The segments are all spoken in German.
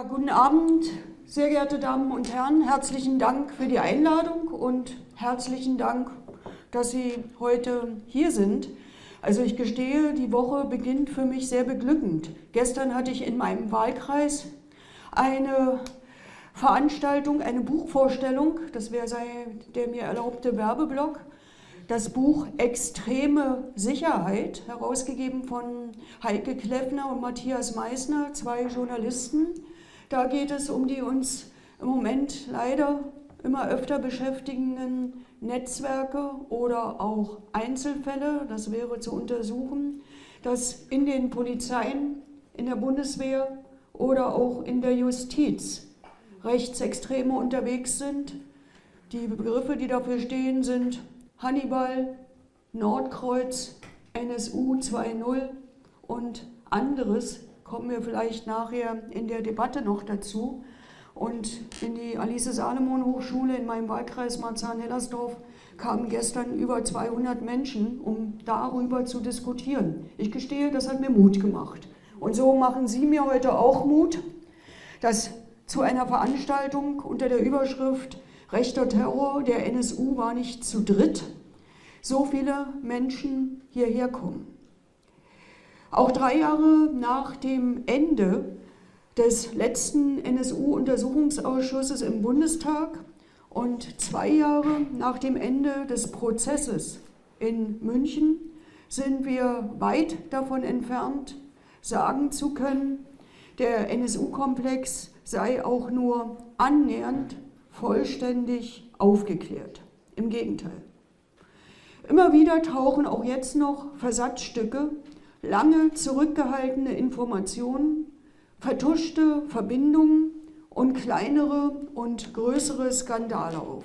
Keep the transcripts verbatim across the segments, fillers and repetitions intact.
guten Abend, sehr geehrte Damen und Herren. Herzlichen Dank für die Einladung und herzlichen Dank, dass Sie heute hier sind. Also ich gestehe, die Woche beginnt für mich sehr beglückend. Gestern hatte ich in meinem Wahlkreis eine Veranstaltung, eine Buchvorstellung, das wäre der mir erlaubte Werbeblock, das Buch Extreme Sicherheit, herausgegeben von Heike Kleffner und Matthias Meissner, zwei Journalisten. Da geht es um die uns im Moment leider immer öfter beschäftigenden Netzwerke oder auch Einzelfälle, das wäre zu untersuchen, dass in den Polizeien, in der Bundeswehr oder auch in der Justiz Rechtsextreme unterwegs sind. Die Begriffe, die dafür stehen, sind Hannibal, Nordkreuz, N S U zwei Punkt null und anderes, kommen wir vielleicht nachher in der Debatte noch dazu. Und in die Alice-Salomon-Hochschule in meinem Wahlkreis Marzahn-Hellersdorf kamen gestern über zweihundert Menschen, um darüber zu diskutieren. Ich gestehe, das hat mir Mut gemacht. Und so machen Sie mir heute auch Mut, dass zu einer Veranstaltung unter der Überschrift Rechter Terror, der N S U war nicht zu dritt, so viele Menschen hierher kommen. Auch drei Jahre nach dem Ende des letzten N S U-Untersuchungsausschusses im Bundestag und zwei Jahre nach dem Ende des Prozesses in München sind wir weit davon entfernt, sagen zu können, der N S U-Komplex sei auch nur annähernd vollständig aufgeklärt. Im Gegenteil. Immer wieder tauchen auch jetzt noch Versatzstücke, lange zurückgehaltene Informationen, vertuschte Verbindungen und kleinere und größere Skandale auf.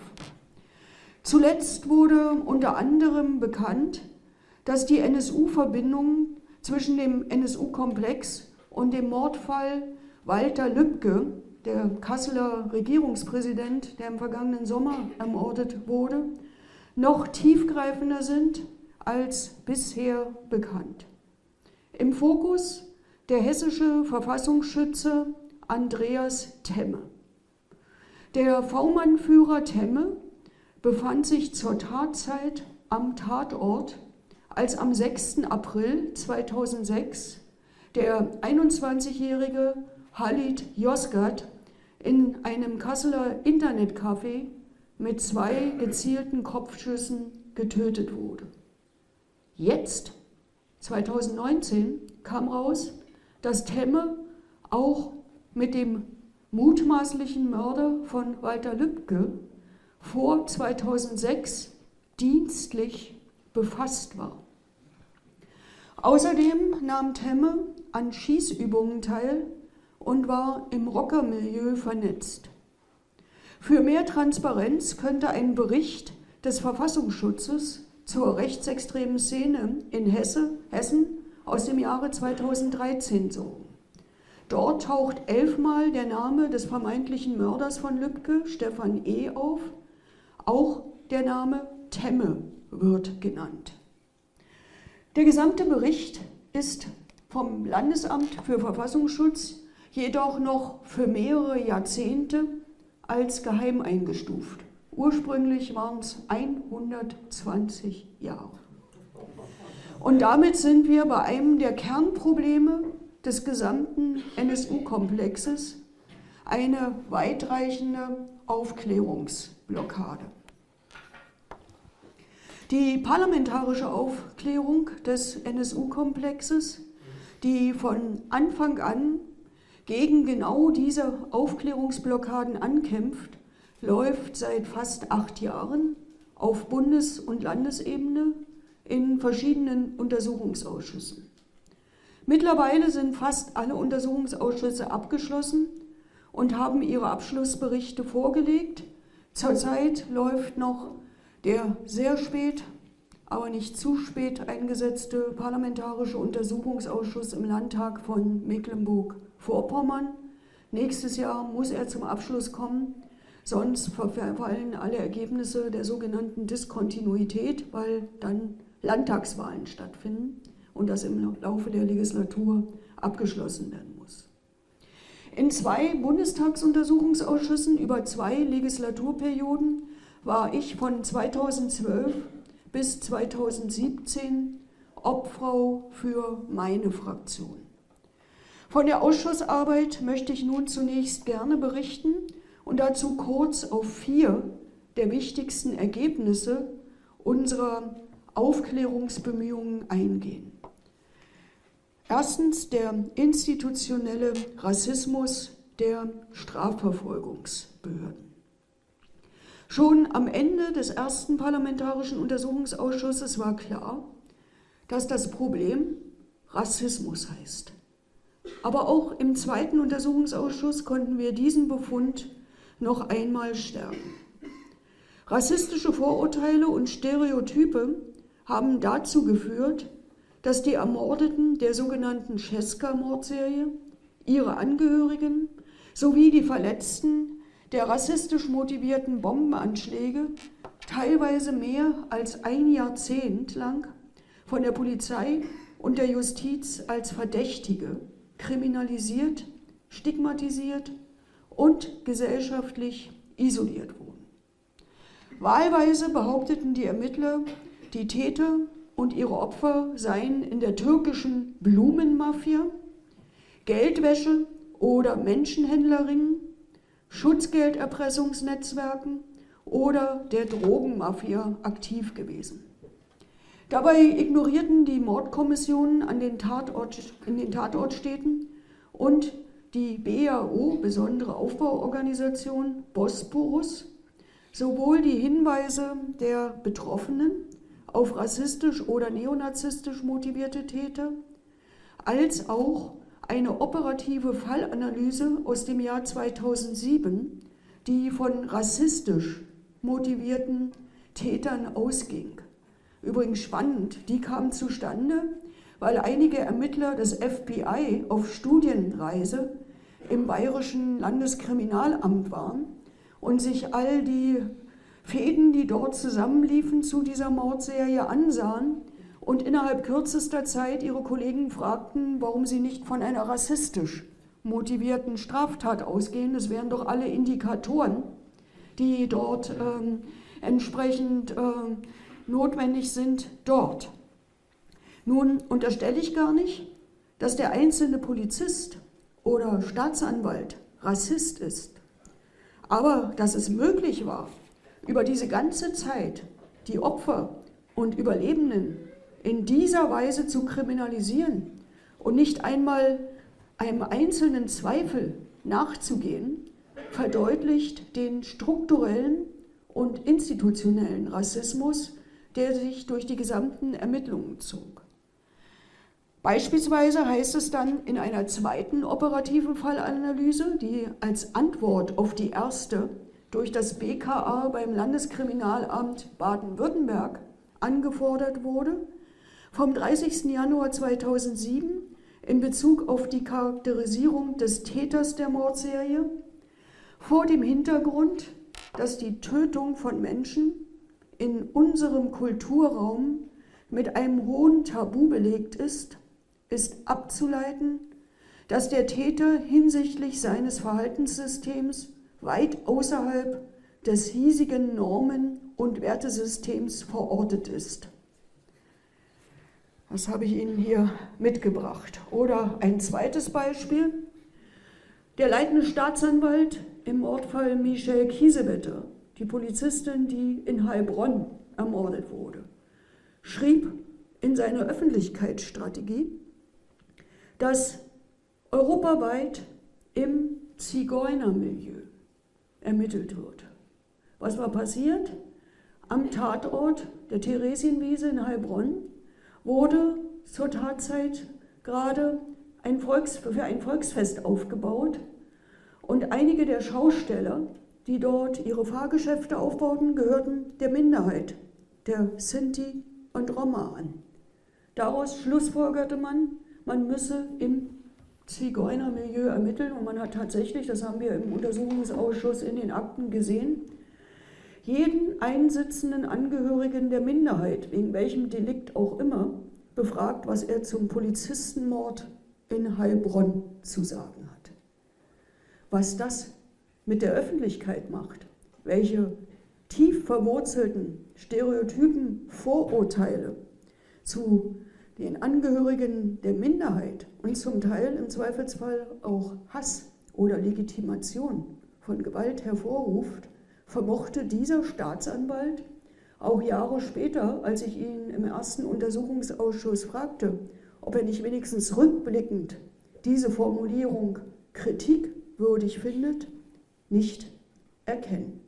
Zuletzt wurde unter anderem bekannt, dass die N S U-Verbindungen zwischen dem N S U-Komplex und dem Mordfall Walter Lübcke, der Kasseler Regierungspräsident, der im vergangenen Sommer ermordet wurde, noch tiefgreifender sind als bisher bekannt. Im Fokus der hessische Verfassungsschütze Andreas Temme. Der V-Mann-Führer Temme befand sich zur Tatzeit am Tatort, als am sechsten April zweitausendsechs der einundzwanzigjährige Halit Yozgat in einem Kasseler Internetcafé mit zwei gezielten Kopfschüssen getötet wurde. Jetzt, zweitausendneunzehn, kam raus, dass Temme auch mit dem mutmaßlichen Mörder von Walter Lübcke vor zweitausendsechs dienstlich befasst war. Außerdem nahm Temme an Schießübungen teil und war im Rockermilieu vernetzt. Für mehr Transparenz könnte ein Bericht des Verfassungsschutzes zur rechtsextremen Szene in Hesse, Hessen aus dem Jahre zweitausenddreizehn sorgen. Dort taucht elfmal der Name des vermeintlichen Mörders von Lübcke, Stefan E., auf. Auch der Name Temme wird genannt. Der gesamte Bericht ist vom Landesamt für Verfassungsschutz jedoch noch für mehrere Jahrzehnte als geheim eingestuft. Ursprünglich waren es hundertzwanzig Jahre. Und damit sind wir bei einem der Kernprobleme des gesamten N S U-Komplexes, eine weitreichende Aufklärungsblockade. Die parlamentarische Aufklärung des N S U-Komplexes, die von Anfang an gegen genau diese Aufklärungsblockaden ankämpft, läuft seit fast acht Jahren auf Bundes- und Landesebene in verschiedenen Untersuchungsausschüssen. Mittlerweile sind fast alle Untersuchungsausschüsse abgeschlossen und haben ihre Abschlussberichte vorgelegt. Zurzeit läuft noch der sehr spät, aber nicht zu spät eingesetzte Parlamentarische Untersuchungsausschuss im Landtag von Mecklenburg-Vorpommern. Nächstes Jahr muss er zum Abschluss kommen, sonst verfallen alle Ergebnisse der sogenannten Diskontinuität, weil dann Landtagswahlen stattfinden und das im Laufe der Legislatur abgeschlossen werden muss. In zwei Bundestagsuntersuchungsausschüssen über zwei Legislaturperioden war ich von zweitausendzwölf bis zweitausendsiebzehn Obfrau für meine Fraktion. Von der Ausschussarbeit möchte ich nun zunächst gerne berichten und dazu kurz auf vier der wichtigsten Ergebnisse unserer Aufklärungsbemühungen eingehen. Erstens der institutionelle Rassismus der Strafverfolgungsbehörden. Schon am Ende des ersten Parlamentarischen Untersuchungsausschusses war klar, dass das Problem Rassismus heißt. Aber auch im zweiten Untersuchungsausschuss konnten wir diesen Befund noch einmal stärken. Rassistische Vorurteile und Stereotype haben dazu geführt, dass die Ermordeten der sogenannten Cesca-Mordserie, ihre Angehörigen sowie die Verletzten der rassistisch motivierten Bombenanschläge teilweise mehr als ein Jahrzehnt lang von der Polizei und der Justiz als Verdächtige kriminalisiert, stigmatisiert und gesellschaftlich isoliert wurden. Wahlweise behaupteten die Ermittler, die Täter und ihre Opfer seien in der türkischen Blumenmafia, Geldwäsche- oder Menschenhändlerringen, Schutzgelderpressungsnetzwerken oder der Drogenmafia aktiv gewesen. Dabei ignorierten die Mordkommissionen an den Tatort, in den Tatortstädten und die B A O, besondere Aufbauorganisation Bosporus, sowohl die Hinweise der Betroffenen auf rassistisch oder neonazistisch motivierte Täter, als auch eine operative Fallanalyse aus dem Jahr zweitausendsieben, die von rassistisch motivierten Tätern ausging. Übrigens spannend, die kam zustande, weil einige Ermittler des F B I auf Studienreise im Bayerischen Landeskriminalamt waren und sich all die Fäden, die dort zusammenliefen, zu dieser Mordserie ansahen und innerhalb kürzester Zeit ihre Kollegen fragten, warum sie nicht von einer rassistisch motivierten Straftat ausgehen. Das wären doch alle Indikatoren, die dort ähm, entsprechend äh, notwendig sind dort. Nun unterstelle ich gar nicht, dass der einzelne Polizist oder Staatsanwalt Rassist ist, aber dass es möglich war, über diese ganze Zeit die Opfer und Überlebenden in dieser Weise zu kriminalisieren und nicht einmal einem einzelnen Zweifel nachzugehen, verdeutlicht den strukturellen und institutionellen Rassismus, der sich durch die gesamten Ermittlungen zog. Beispielsweise heißt es dann in einer zweiten operativen Fallanalyse, die als Antwort auf die erste durch das B K A beim Landeskriminalamt Baden-Württemberg angefordert wurde, vom dreißigsten Januar zweitausendsieben in Bezug auf die Charakterisierung des Täters der Mordserie, vor dem Hintergrund, dass die Tötung von Menschen in unserem Kulturraum mit einem hohen Tabu belegt ist, ist abzuleiten, dass der Täter hinsichtlich seines Verhaltenssystems weit außerhalb des hiesigen Normen- und Wertesystems verortet ist. Das habe ich Ihnen hier mitgebracht. Oder ein zweites Beispiel. Der leitende Staatsanwalt im Mordfall Michelle Kiesewetter, die Polizistin, die in Heilbronn ermordet wurde, schrieb in seiner Öffentlichkeitsstrategie, dass europaweit im Zigeunermilieu ermittelt wird. Was war passiert? Am Tatort der Theresienwiese in Heilbronn wurde zur Tatzeit gerade ein Volks, für ein Volksfest aufgebaut und einige der Schausteller, die dort ihre Fahrgeschäfte aufbauten, gehörten der Minderheit, der Sinti und Roma an. Daraus schlussfolgerte man, man müsse im Zigeunermilieu ermitteln und man hat tatsächlich, das haben wir im Untersuchungsausschuss in den Akten gesehen, jeden einsitzenden Angehörigen der Minderheit, wegen welchem Delikt auch immer, befragt, was er zum Polizistenmord in Heilbronn zu sagen hat. was das mit der Öffentlichkeit macht, welche tief verwurzelten Stereotypen, Vorurteile zu den Angehörigen der Minderheit und zum Teil im Zweifelsfall auch Hass oder Legitimation von Gewalt hervorruft, vermochte dieser Staatsanwalt auch Jahre später, als ich ihn im ersten Untersuchungsausschuss fragte, ob er nicht wenigstens rückblickend diese Formulierung kritikwürdig findet, nicht erkennen.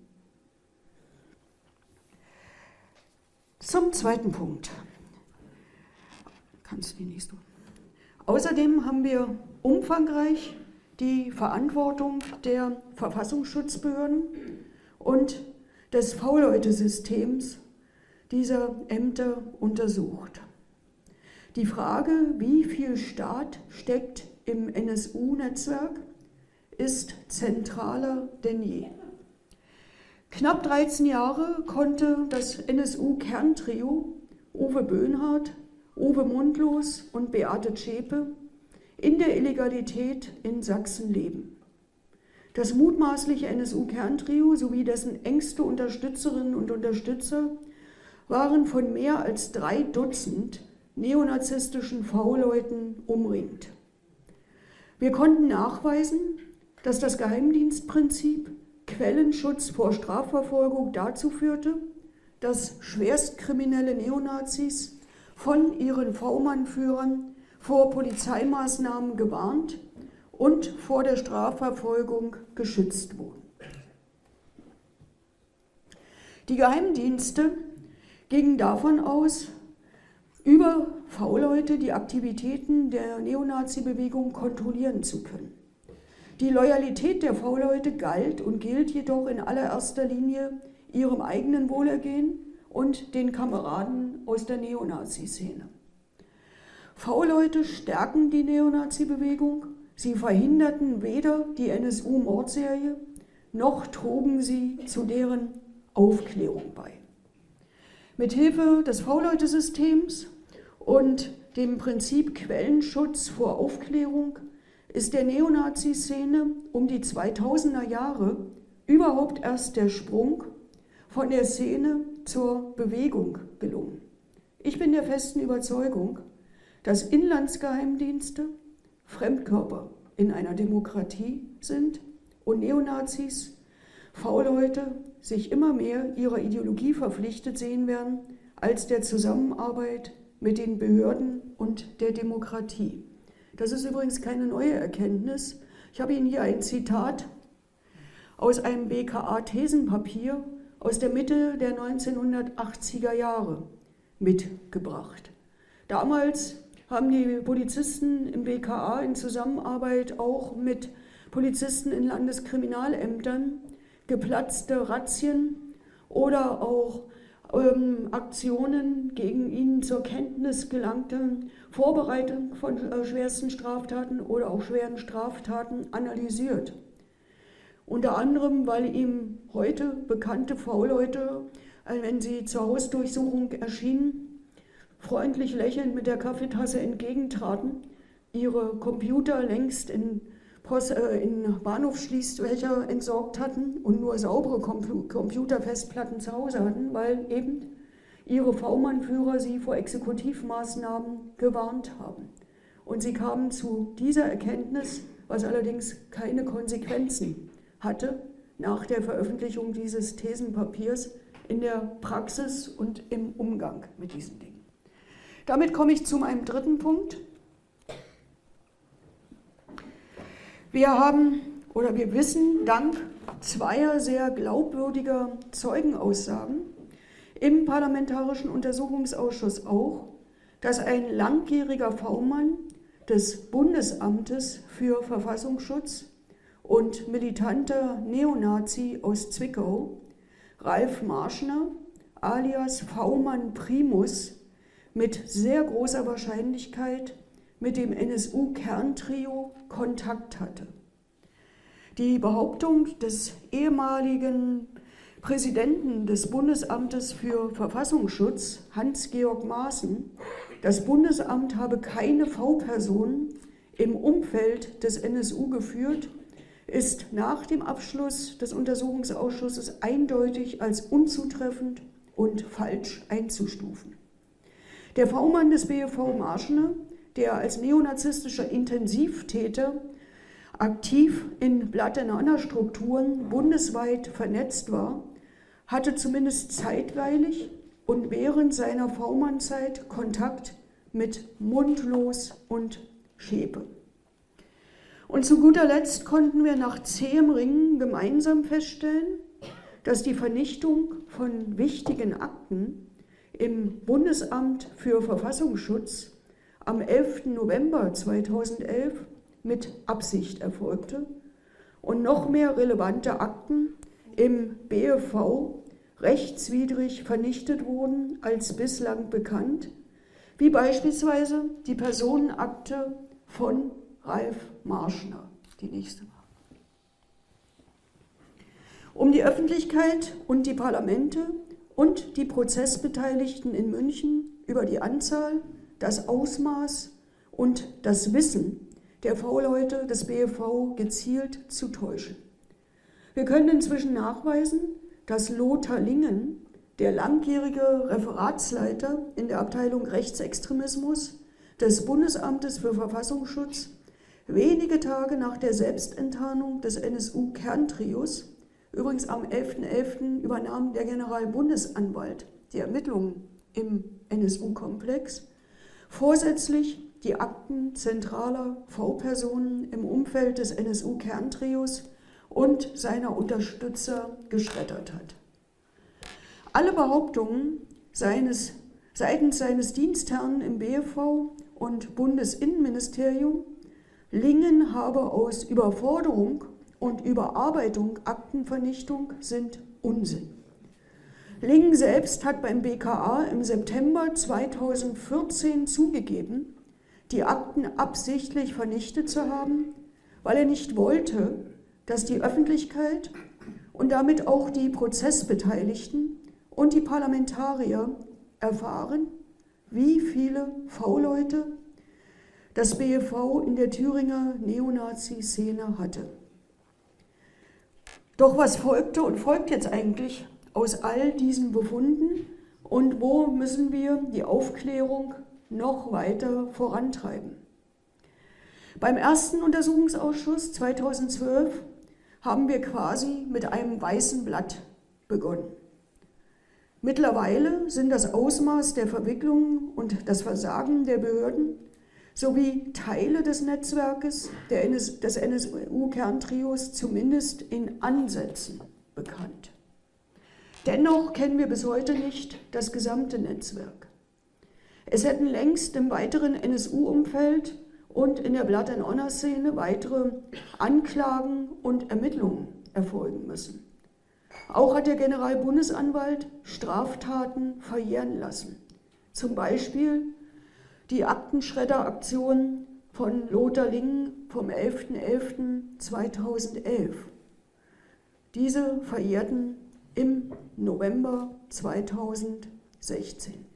Zum zweiten Punkt. Kannst du die nächste? Außerdem haben wir umfangreich die Verantwortung der Verfassungsschutzbehörden und des V-Leute-Systems dieser Ämter untersucht. Die Frage, wie viel Staat steckt im N S U-Netzwerk, ist zentraler denn je. Knapp dreizehn Jahre konnte das N S U-Kerntrio Uwe Böhnhardt, Uwe Mundlos und Beate Zschäpe in der Illegalität in Sachsen leben. Das mutmaßliche N S U-Kerntrio sowie dessen engste Unterstützerinnen und Unterstützer waren von mehr als drei Dutzend neonazistischen V-Leuten umringt. Wir konnten nachweisen, dass das Geheimdienstprinzip Quellenschutz vor Strafverfolgung dazu führte, dass schwerstkriminelle Neonazis von ihren V-Mann-Führern vor Polizeimaßnahmen gewarnt und vor der Strafverfolgung geschützt wurden. Die Geheimdienste gingen davon aus, über V-Leute die Aktivitäten der Neonazi-Bewegung kontrollieren zu können. Die Loyalität der V-Leute galt und gilt jedoch in allererster Linie ihrem eigenen Wohlergehen und den Kameraden aus der Neonazi-Szene. V-Leute stärken die Neonazi-Bewegung, sie verhinderten weder die N S U-Mordserie, noch trugen sie zu deren Aufklärung bei. Mithilfe des V-Leute-Systems und dem Prinzip Quellenschutz vor Aufklärung ist der Neonazi-Szene um die zweitausender Jahre überhaupt erst der Sprung von der Szene zur Bewegung gelungen. Ich bin der festen Überzeugung, dass Inlandsgeheimdienste Fremdkörper in einer Demokratie sind und Neonazis, V-Leute, sich immer mehr ihrer Ideologie verpflichtet sehen werden als der Zusammenarbeit mit den Behörden und der Demokratie. Das ist übrigens keine neue Erkenntnis. Ich habe Ihnen hier ein Zitat aus einem B K A-Thesenpapier aus der Mitte der neunzehnhundertachtziger Jahre mitgebracht. Damals haben die Polizisten im B K A in Zusammenarbeit auch mit Polizisten in Landeskriminalämtern geplatzte Razzien oder auch ähm, Aktionen gegen ihnen zur Kenntnis gelangte Vorbereitung von äh, schwersten Straftaten oder auch schweren Straftaten analysiert. Unter anderem, weil ihm heute bekannte V-Leute, äh, wenn sie zur Hausdurchsuchung erschienen, freundlich lächelnd mit der Kaffeetasse entgegentraten, ihre Computer längst in Post, äh, in Bahnhofsschließfächer entsorgt hatten und nur saubere Compu- Computerfestplatten zu Hause hatten, weil eben ihre V-Mann-Führer sie vor Exekutivmaßnahmen gewarnt haben. Und sie kamen zu dieser Erkenntnis, was allerdings keine Konsequenzen hatte, nach der Veröffentlichung dieses Thesenpapiers in der Praxis und im Umgang mit diesen Dingen. Damit komme ich zu meinem dritten Punkt. Wir haben oder wir wissen dank zweier sehr glaubwürdiger Zeugenaussagen im Parlamentarischen Untersuchungsausschuss auch, dass ein langjähriger V-Mann des Bundesamtes für Verfassungsschutz und militanter Neonazi aus Zwickau, Ralf Marschner alias V-Mann Primus, mit sehr großer Wahrscheinlichkeit mit dem N S U-Kerntrio Kontakt hatte. Die Behauptung des ehemaligen Präsidenten des Bundesamtes für Verfassungsschutz, Hans-Georg Maaßen, das Bundesamt habe keine V-Personen im Umfeld des N S U geführt, ist nach dem Abschluss des Untersuchungsausschusses eindeutig als unzutreffend und falsch einzustufen. Der V-Mann des B F V Marschner, der als neonazistischer Intensivtäter aktiv in Blatt-and-Anna-Strukturen bundesweit vernetzt war, hatte zumindest zeitweilig und während seiner V-Mann-Zeit Kontakt mit Mundlos und Schäpe. Und zu guter Letzt konnten wir nach zähem Ringen gemeinsam feststellen, dass die Vernichtung von wichtigen Akten im Bundesamt für Verfassungsschutz am elften November zweitausendelf mit Absicht erfolgte und noch mehr relevante Akten im B F V rechtswidrig vernichtet wurden als bislang bekannt, wie beispielsweise die Personenakte von Ralf Marschner. Die nächste Mal. Um die Öffentlichkeit und die Parlamente und die Prozessbeteiligten in München über die Anzahl, das Ausmaß und das Wissen der V-Leute des B F V gezielt zu täuschen. Wir können inzwischen nachweisen, dass Lothar Lingen, der langjährige Referatsleiter in der Abteilung Rechtsextremismus des Bundesamtes für Verfassungsschutz, wenige Tage nach der Selbstenttarnung des N S U-Kerntrios, übrigens am elften elften übernahm der Generalbundesanwalt die Ermittlungen im N S U-Komplex, vorsätzlich die Akten zentraler V-Personen im Umfeld des N S U-Kerntrios und seiner Unterstützer geschreddert hat. Alle Behauptungen seines, seitens seines Dienstherrn im B F V und Bundesinnenministerium, Lingen habe aus Überforderung und Überarbeitung Aktenvernichtung, sind Unsinn. Lingen selbst hat beim B K A im September zweitausendvierzehn zugegeben, die Akten absichtlich vernichtet zu haben, weil er nicht wollte, dass die Öffentlichkeit und damit auch die Prozessbeteiligten und die Parlamentarier erfahren, wie viele V-Leute das B F V in der Thüringer Neonazi-Szene hatte. Doch was folgte und folgt jetzt eigentlich aus all diesen Befunden und wo müssen wir die Aufklärung noch weiter vorantreiben? Beim ersten Untersuchungsausschuss zweitausendzwölf haben wir quasi mit einem weißen Blatt begonnen. Mittlerweile sind das Ausmaß der Verwicklungen und das Versagen der Behörden sowie Teile des Netzwerkes der N S, des N S U-Kerntrios zumindest in Ansätzen bekannt. Dennoch kennen wir bis heute nicht das gesamte Netzwerk. Es hätten längst im weiteren N S U-Umfeld und in der Blatt-and-Honor-Szene weitere Anklagen und Ermittlungen erfolgen müssen. Auch hat der Generalbundesanwalt Straftaten verjähren lassen. Zum Beispiel die Aktenschredderaktion von Lothar Lingen vom elften elften zweitausendelf. Diese verjährten im November zweitausendsechzehn.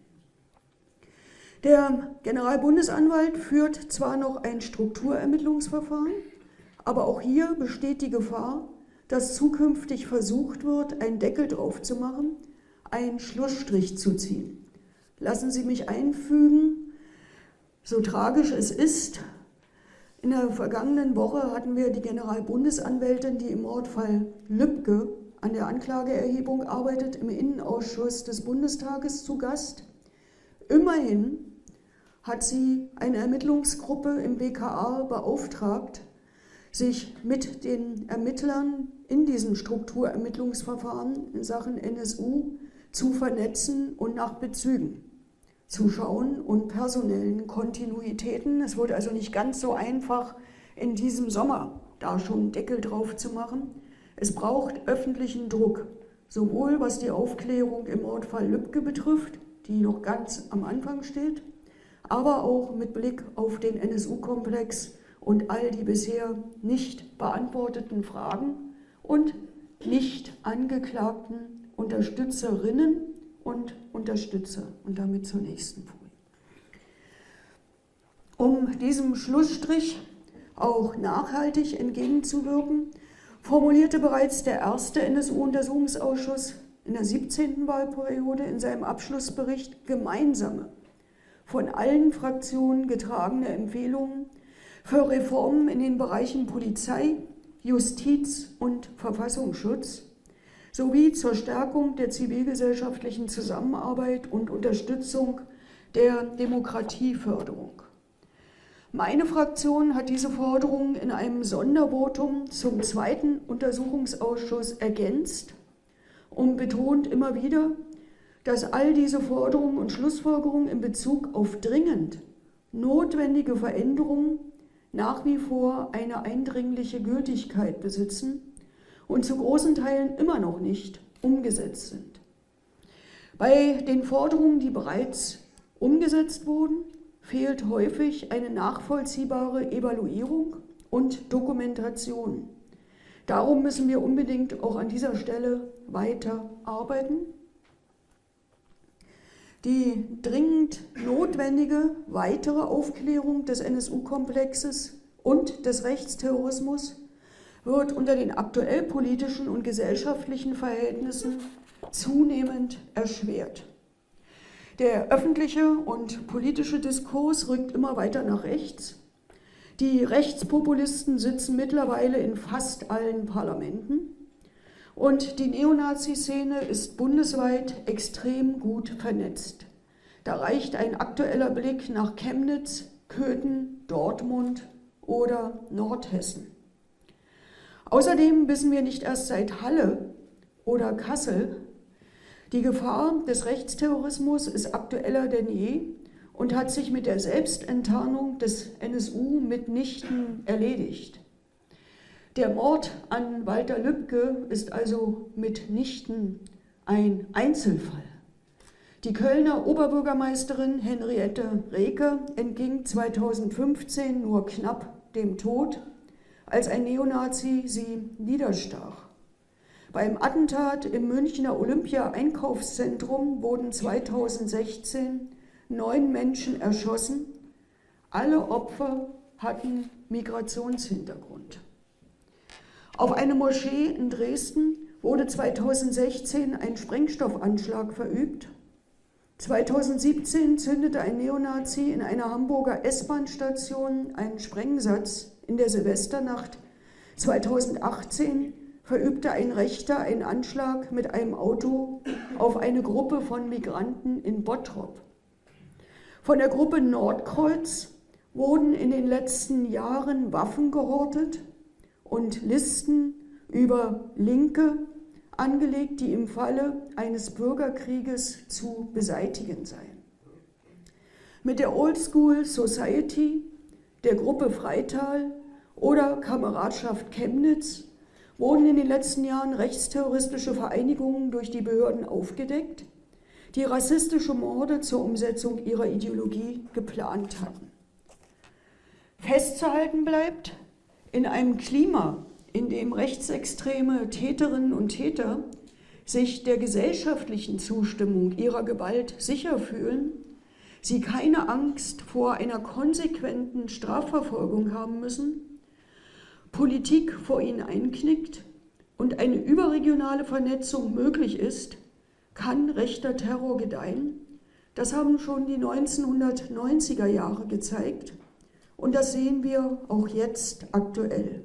Der Generalbundesanwalt führt zwar noch ein Strukturermittlungsverfahren, aber auch hier besteht die Gefahr, dass zukünftig versucht wird, einen Deckel drauf zu machen, einen Schlussstrich zu ziehen. Lassen Sie mich einfügen, so tragisch es ist, in der vergangenen Woche hatten wir die Generalbundesanwältin, die im Mordfall Lübcke an der Anklageerhebung arbeitet, im Innenausschuss des Bundestages zu Gast. Immerhin hat sie eine Ermittlungsgruppe im B K A beauftragt, sich mit den Ermittlern in diesen Strukturermittlungsverfahren in Sachen N S U zu vernetzen und nach Bezügen zu schauen und personellen Kontinuitäten. Es wurde also nicht ganz so einfach, in diesem Sommer da schon einen Deckel drauf zu machen. Es braucht öffentlichen Druck, sowohl was die Aufklärung im Mordfall Lübcke betrifft, die noch ganz am Anfang steht, aber auch mit Blick auf den N S U-Komplex und all die bisher nicht beantworteten Fragen und nicht angeklagten Unterstützerinnen und Unterstützer. Und damit zur nächsten Folie. Um diesem Schlussstrich auch nachhaltig entgegenzuwirken, formulierte bereits der erste N S U-Untersuchungsausschuss in der siebzehnten Wahlperiode in seinem Abschlussbericht gemeinsame, von allen Fraktionen getragene Empfehlungen für Reformen in den Bereichen Polizei, Justiz und Verfassungsschutz sowie zur Stärkung der zivilgesellschaftlichen Zusammenarbeit und Unterstützung der Demokratieförderung. Meine Fraktion hat diese Forderungen in einem Sondervotum zum zweiten Untersuchungsausschuss ergänzt und betont immer wieder, dass all diese Forderungen und Schlussfolgerungen in Bezug auf dringend notwendige Veränderungen nach wie vor eine eindringliche Gültigkeit besitzen und zu großen Teilen immer noch nicht umgesetzt sind. Bei den Forderungen, die bereits umgesetzt wurden, fehlt häufig eine nachvollziehbare Evaluierung und Dokumentation. Darum müssen wir unbedingt auch an dieser Stelle weiter arbeiten. Die dringend notwendige weitere Aufklärung des N S U-Komplexes und des Rechtsterrorismus wird unter den aktuell politischen und gesellschaftlichen Verhältnissen zunehmend erschwert. Der öffentliche und politische Diskurs rückt immer weiter nach rechts. Die Rechtspopulisten sitzen mittlerweile in fast allen Parlamenten und die Neonazi-Szene ist bundesweit extrem gut vernetzt. Da reicht ein aktueller Blick nach Chemnitz, Köthen, Dortmund oder Nordhessen. Außerdem wissen wir nicht erst seit Halle oder Kassel, die Gefahr des Rechtsterrorismus ist aktueller denn je und hat sich mit der Selbstenttarnung des N S U mitnichten erledigt. Der Mord an Walter Lübcke ist also mitnichten ein Einzelfall. Die Kölner Oberbürgermeisterin Henriette Reeke entging zweitausendfünfzehn nur knapp dem Tod, als ein Neonazi sie niederstach. Beim Attentat im Münchner Olympia-Einkaufszentrum wurden zweitausendsechzehn neun Menschen erschossen. Alle Opfer hatten Migrationshintergrund. Auf eine Moschee in Dresden wurde zweitausendsechzehn ein Sprengstoffanschlag verübt. zweitausendsiebzehn zündete ein Neonazi in einer Hamburger S-Bahn-Station einen Sprengsatz in der Silvesternacht. zweitausendachtzehn verübte ein Rechter einen Anschlag mit einem Auto auf eine Gruppe von Migranten in Bottrop. Von der Gruppe Nordkreuz wurden in den letzten Jahren Waffen gehortet und Listen über Linke angelegt, die im Falle eines Bürgerkrieges zu beseitigen seien. Mit der Old School Society, der Gruppe Freital oder Kameradschaft Chemnitz wurden in den letzten Jahren rechtsterroristische Vereinigungen durch die Behörden aufgedeckt, die rassistische Morde zur Umsetzung ihrer Ideologie geplant hatten. Festzuhalten bleibt, in einem Klima, in dem rechtsextreme Täterinnen und Täter sich der gesellschaftlichen Zustimmung ihrer Gewalt sicher fühlen, sie keine Angst vor einer konsequenten Strafverfolgung haben müssen, Politik vor ihnen einknickt und eine überregionale Vernetzung möglich ist, kann rechter Terror gedeihen. Das haben schon die neunzehnhundertneunziger Jahre gezeigt und das sehen wir auch jetzt aktuell.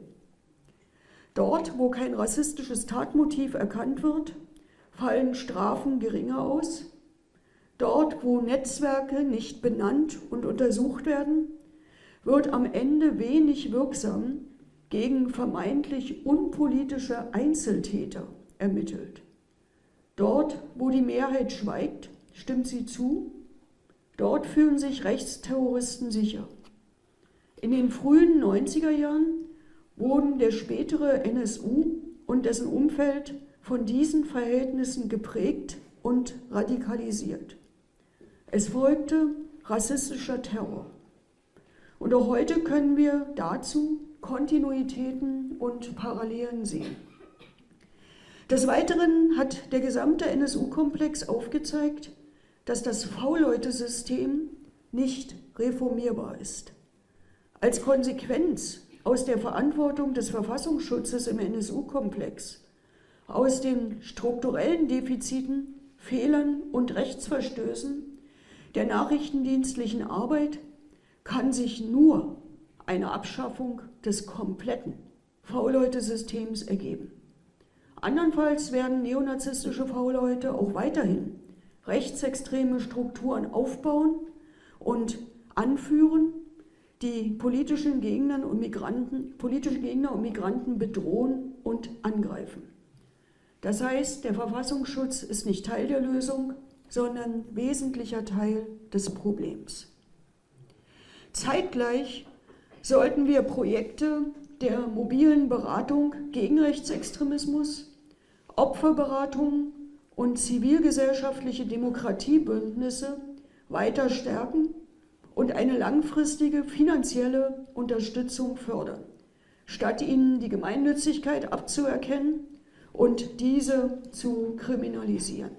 Dort, wo kein rassistisches Tatmotiv erkannt wird, fallen Strafen geringer aus. Dort, wo Netzwerke nicht benannt und untersucht werden, wird am Ende wenig wirksam gegen vermeintlich unpolitische Einzeltäter ermittelt. Dort, wo die Mehrheit schweigt, stimmt sie zu. Dort fühlen sich Rechtsterroristen sicher. In den frühen neunziger Jahren wurden der spätere N S U und dessen Umfeld von diesen Verhältnissen geprägt und radikalisiert. Es folgte rassistischer Terror. Und auch heute können wir dazu Kontinuitäten und Parallelen sehen. Des Weiteren hat der gesamte N S U-Komplex aufgezeigt, dass das V-Leute-System nicht reformierbar ist. Als Konsequenz aus der Verantwortung des Verfassungsschutzes im N S U-Komplex, aus den strukturellen Defiziten, Fehlern und Rechtsverstößen der nachrichtendienstlichen Arbeit kann sich nur eine Abschaffung des kompletten V-Leute-Systems ergeben. Andernfalls werden neonazistische V-Leute auch weiterhin rechtsextreme Strukturen aufbauen und anführen, die politischen Gegner und Migranten, politische Gegner und Migranten bedrohen und angreifen. Das heißt, der Verfassungsschutz ist nicht Teil der Lösung, sondern wesentlicher Teil des Problems. Zeitgleich sollten wir Projekte der mobilen Beratung gegen Rechtsextremismus, Opferberatung und zivilgesellschaftliche Demokratiebündnisse weiter stärken und eine langfristige finanzielle Unterstützung fördern, statt ihnen die Gemeinnützigkeit abzuerkennen und diese zu kriminalisieren.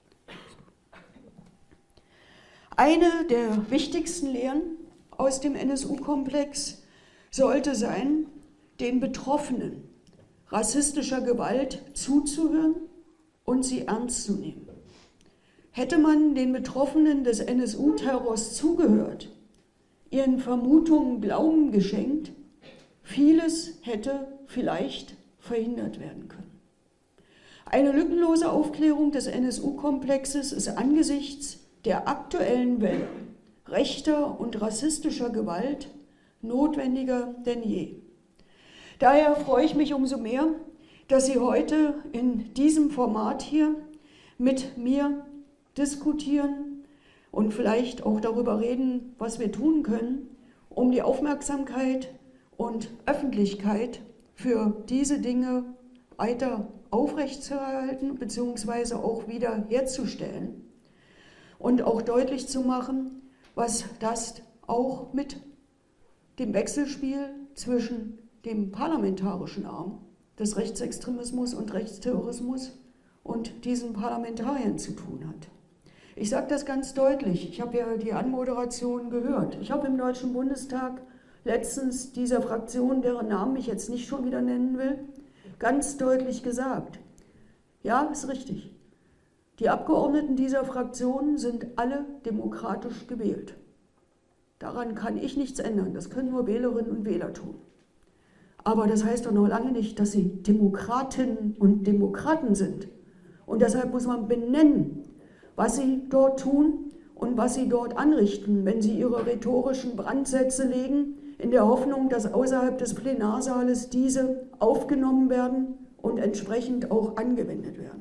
Eine der wichtigsten Lehren aus dem N S U-Komplex sollte sein, den Betroffenen rassistischer Gewalt zuzuhören und sie ernst zu nehmen. Hätte man den Betroffenen des N S U-Terrors zugehört, ihren Vermutungen Glauben geschenkt, vieles hätte vielleicht verhindert werden können. Eine lückenlose Aufklärung des N S U-Komplexes ist angesichts der aktuellen Welle rechter und rassistischer Gewalt notwendiger denn je. Daher freue ich mich umso mehr, dass Sie heute in diesem Format hier mit mir diskutieren und vielleicht auch darüber reden, was wir tun können, um die Aufmerksamkeit und Öffentlichkeit für diese Dinge weiter aufrechtzuerhalten bzw. auch wieder herzustellen und auch deutlich zu machen, was das auch mit dem Wechselspiel zwischen dem parlamentarischen Arm des Rechtsextremismus und Rechtsterrorismus und diesen Parlamentariern zu tun hat. Ich sage das ganz deutlich, ich habe ja die Anmoderation gehört. Ich habe im Deutschen Bundestag letztens dieser Fraktion, deren Namen ich jetzt nicht schon wieder nennen will, ganz deutlich gesagt, ja, ist richtig, die Abgeordneten dieser Fraktion sind alle demokratisch gewählt. Daran kann ich nichts ändern, das können nur Wählerinnen und Wähler tun. Aber das heißt doch noch lange nicht, dass sie Demokratinnen und Demokraten sind. Und deshalb muss man benennen, was sie dort tun und was sie dort anrichten, wenn sie ihre rhetorischen Brandsätze legen, in der Hoffnung, dass außerhalb des Plenarsaales diese aufgenommen werden und entsprechend auch angewendet werden.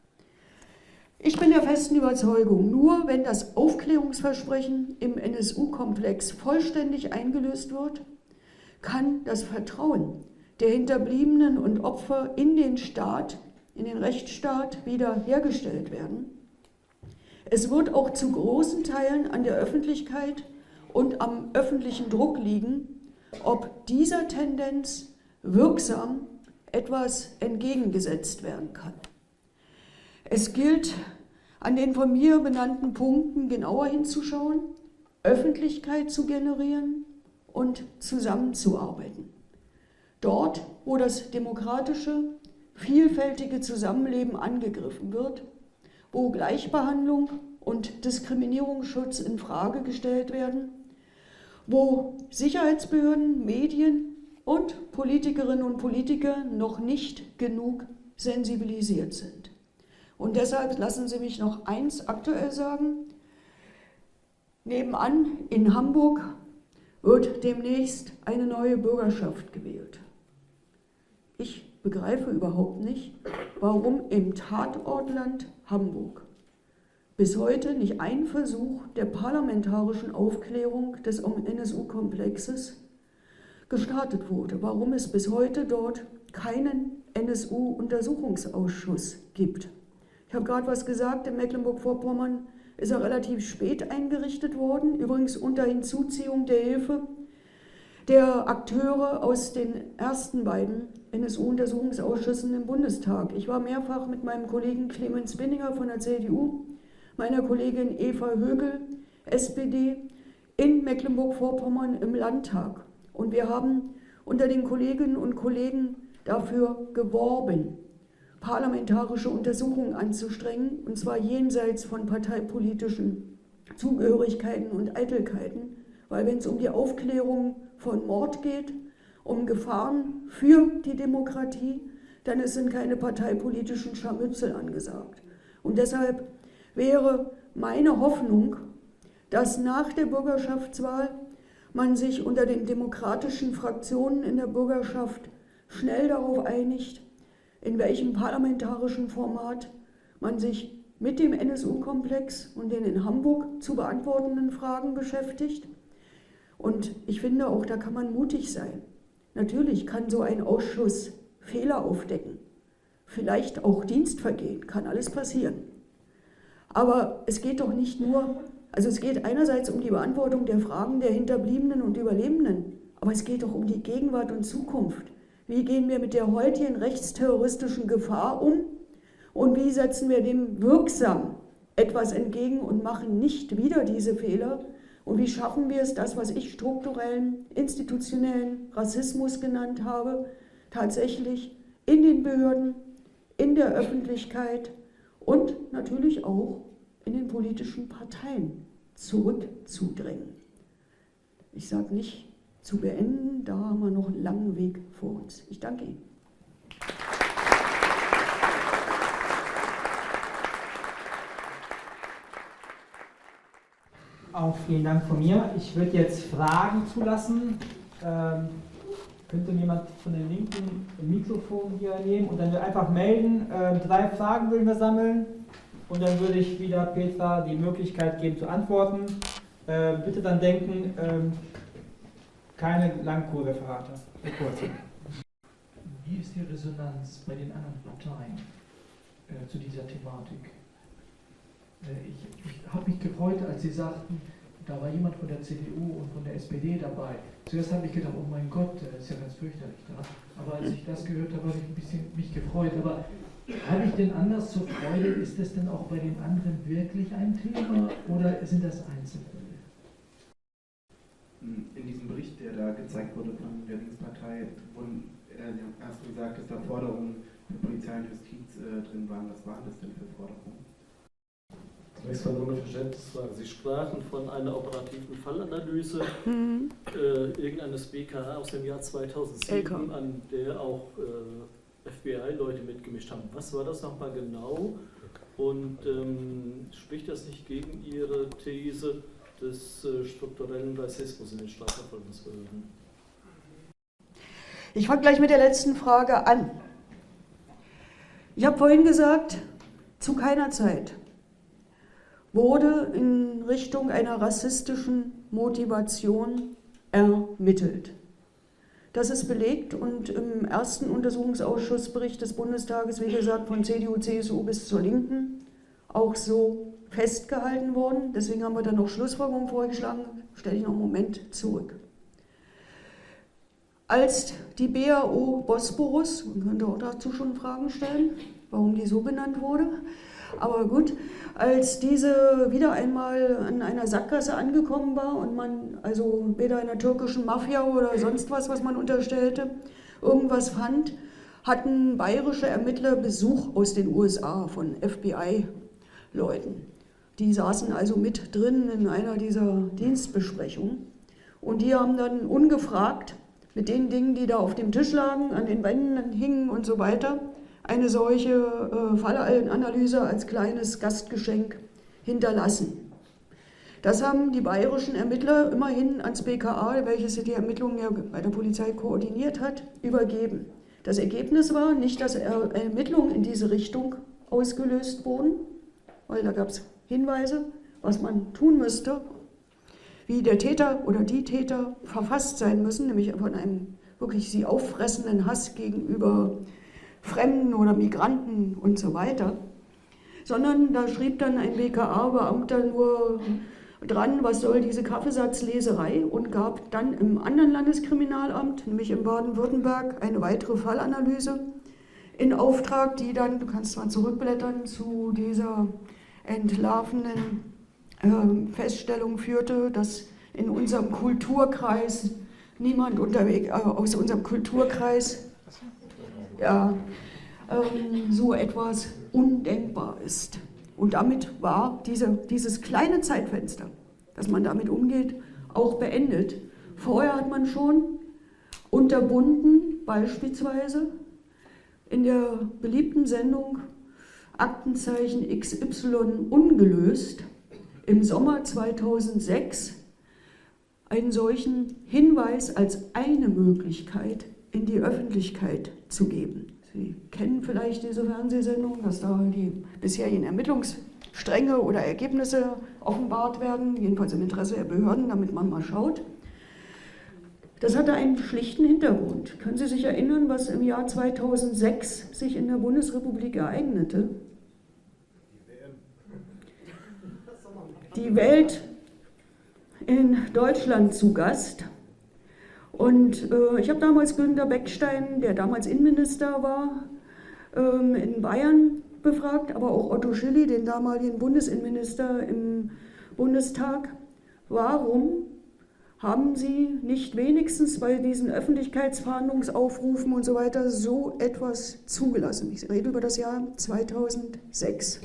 Ich bin der festen Überzeugung, nur wenn das Aufklärungsversprechen im N S U-Komplex vollständig eingelöst wird, kann das Vertrauen der Hinterbliebenen und Opfer in den Staat, in den Rechtsstaat wieder hergestellt werden. Es wird auch zu großen Teilen an der Öffentlichkeit und am öffentlichen Druck liegen, ob dieser Tendenz wirksam etwas entgegengesetzt werden kann. Es gilt, an den von mir benannten Punkten genauer hinzuschauen, Öffentlichkeit zu generieren und zusammenzuarbeiten. Dort, wo das demokratische, vielfältige Zusammenleben angegriffen wird, wo Gleichbehandlung und Diskriminierungsschutz in Frage gestellt werden, wo Sicherheitsbehörden, Medien und Politikerinnen und Politiker noch nicht genug sensibilisiert sind. Und deshalb lassen Sie mich noch eins aktuell sagen. Nebenan in Hamburg wird demnächst eine neue Bürgerschaft gewählt. Ich begreife überhaupt nicht, warum im Tatortland Hamburg bis heute nicht ein Versuch der parlamentarischen Aufklärung des N S U-Komplexes gestartet wurde, warum es bis heute dort keinen N S U-Untersuchungsausschuss gibt. Ich habe gerade was gesagt, in Mecklenburg-Vorpommern ist er relativ spät eingerichtet worden, übrigens unter Hinzuziehung der Hilfe der Akteure aus den ersten beiden N S U-Untersuchungsausschüssen im Bundestag. Ich war mehrfach mit meinem Kollegen Clemens Binninger von der C D U, meiner Kollegin Eva Högel, S P D, in Mecklenburg-Vorpommern im Landtag. Und wir haben unter den Kolleginnen und Kollegen dafür geworben, parlamentarische Untersuchungen anzustrengen, und zwar jenseits von parteipolitischen Zugehörigkeiten und Eitelkeiten, weil wenn es um die Aufklärung von Mord geht, um Gefahren für die Demokratie, dann sind keine parteipolitischen Scharmützel angesagt. Und deshalb wäre meine Hoffnung, dass nach der Bürgerschaftswahl man sich unter den demokratischen Fraktionen in der Bürgerschaft schnell darauf einigt, in welchem parlamentarischen Format man sich mit dem N S U-Komplex und den in Hamburg zu beantwortenden Fragen beschäftigt. Und ich finde auch, da kann man mutig sein. Natürlich kann so ein Ausschuss Fehler aufdecken, vielleicht auch Dienstvergehen, kann alles passieren. Aber es geht doch nicht nur, also es geht einerseits um die Beantwortung der Fragen der Hinterbliebenen und Überlebenden, aber es geht doch um die Gegenwart und Zukunft. Wie gehen wir mit der heutigen rechtsterroristischen Gefahr um und wie setzen wir dem wirksam etwas entgegen und machen nicht wieder diese Fehler? Und wie schaffen wir es, das, was ich strukturellen, institutionellen Rassismus genannt habe, tatsächlich in den Behörden, in der Öffentlichkeit und natürlich auch in den politischen Parteien zurückzudrängen. Ich sage nicht zu beenden, da haben wir noch einen langen Weg vor uns. Ich danke Ihnen. Auch vielen Dank von mir. Ich würde jetzt Fragen zulassen. Ähm, könnte jemand von den linken Mikrofon hier nehmen und dann einfach melden. Ähm, drei Fragen würden wir sammeln und dann würde ich wieder Petra die Möglichkeit geben zu antworten. Äh, bitte dann denken, ähm, keine Langkur-Referate. Wie ist die Resonanz bei den anderen Parteien äh, zu dieser Thematik? Ich, ich habe mich gefreut, als Sie sagten, da war jemand von der C D U und von der S P D dabei. Zuerst habe ich gedacht, oh mein Gott, das ist ja ganz fürchterlich da. Aber als ich das gehört habe, habe ich ein bisschen mich gefreut. Aber habe ich denn anders zur Freude? Ist das denn auch bei den anderen wirklich ein Thema oder sind das Einzelfälle? In diesem Bericht, der da gezeigt wurde von der Linkspartei, wurden, äh, hast du gesagt, dass da Forderungen für Polizei und Justiz äh, drin waren. Was waren das denn für Forderungen? Zunächst mal nur eine Verständnisfrage. Sie sprachen von einer operativen Fallanalyse Mhm. äh, irgendeines B K A aus dem Jahr zweitausendsieben, L K. an der auch äh, F B I-Leute mitgemischt haben. Was war das nochmal genau? Und ähm, spricht das nicht gegen Ihre These des äh, strukturellen Rassismus in den Strafverfolgungsbehörden? Ich fange gleich mit der letzten Frage an. Ich habe vorhin gesagt, zu keiner Zeit wurde in Richtung einer rassistischen Motivation ermittelt. Das ist belegt und im ersten Untersuchungsausschussbericht des Bundestages, wie gesagt, von C D U, C S U bis zur Linken, auch so festgehalten worden. Deswegen haben wir dann noch Schlussfolgerungen vorgeschlagen, stelle ich noch einen Moment zurück. Als die B A O Bosporus, man könnte auch dazu schon Fragen stellen, warum die so benannt wurde, aber gut, als diese wieder einmal an einer Sackgasse angekommen war und man also weder einer türkischen Mafia oder sonst was, was man unterstellte, irgendwas fand, hatten bayerische Ermittler Besuch aus den U S A von F B I-Leuten. Die saßen also mit drin in einer dieser Dienstbesprechungen und die haben dann ungefragt mit den Dingen, die da auf dem Tisch lagen, an den Wänden hingen und so weiter, eine solche äh, Fallanalyse als kleines Gastgeschenk hinterlassen. Das haben die bayerischen Ermittler immerhin ans B K A, welches die Ermittlungen ja bei der Polizei koordiniert hat, übergeben. Das Ergebnis war nicht, dass Ermittlungen in diese Richtung ausgelöst wurden, weil da gab es Hinweise, was man tun müsste, wie der Täter oder die Täter verfasst sein müssen, nämlich von einem wirklich sie auffressenden Hass gegenüber Fremden oder Migranten und so weiter, sondern da schrieb dann ein B K A-Beamter nur dran, was soll diese Kaffeesatzleserei, und gab dann im anderen Landeskriminalamt, nämlich in Baden-Württemberg, eine weitere Fallanalyse in Auftrag, die dann, du kannst zwar zurückblättern, zu dieser entlarvenden äh, Feststellung führte, dass in unserem Kulturkreis niemand unterwegs äh, aus unserem Kulturkreis, ja, ähm, so etwas undenkbar ist. Und damit war diese, dieses kleine Zeitfenster, dass man damit umgeht, auch beendet. Vorher hat man schon unterbunden, beispielsweise in der beliebten Sendung Aktenzeichen X Y ungelöst, im Sommer zweitausendsechs einen solchen Hinweis als eine Möglichkeit in die Öffentlichkeit zu geben. Sie kennen vielleicht diese Fernsehsendung, dass da die bisherigen Ermittlungsstränge oder Ergebnisse offenbart werden, jedenfalls im Interesse der Behörden, damit man mal schaut. Das hatte einen schlichten Hintergrund. Können Sie sich erinnern, was im Jahr zweitausendsechs sich in der Bundesrepublik ereignete? Die Welt in Deutschland zu Gast. Und äh, ich habe damals Günter Beckstein, der damals Innenminister war, ähm, in Bayern befragt, aber auch Otto Schily, den damaligen Bundesinnenminister im Bundestag. Warum haben Sie nicht wenigstens bei diesen Öffentlichkeitsfahndungsaufrufen und so weiter so etwas zugelassen? Ich rede über das Jahr zweitausendsechs.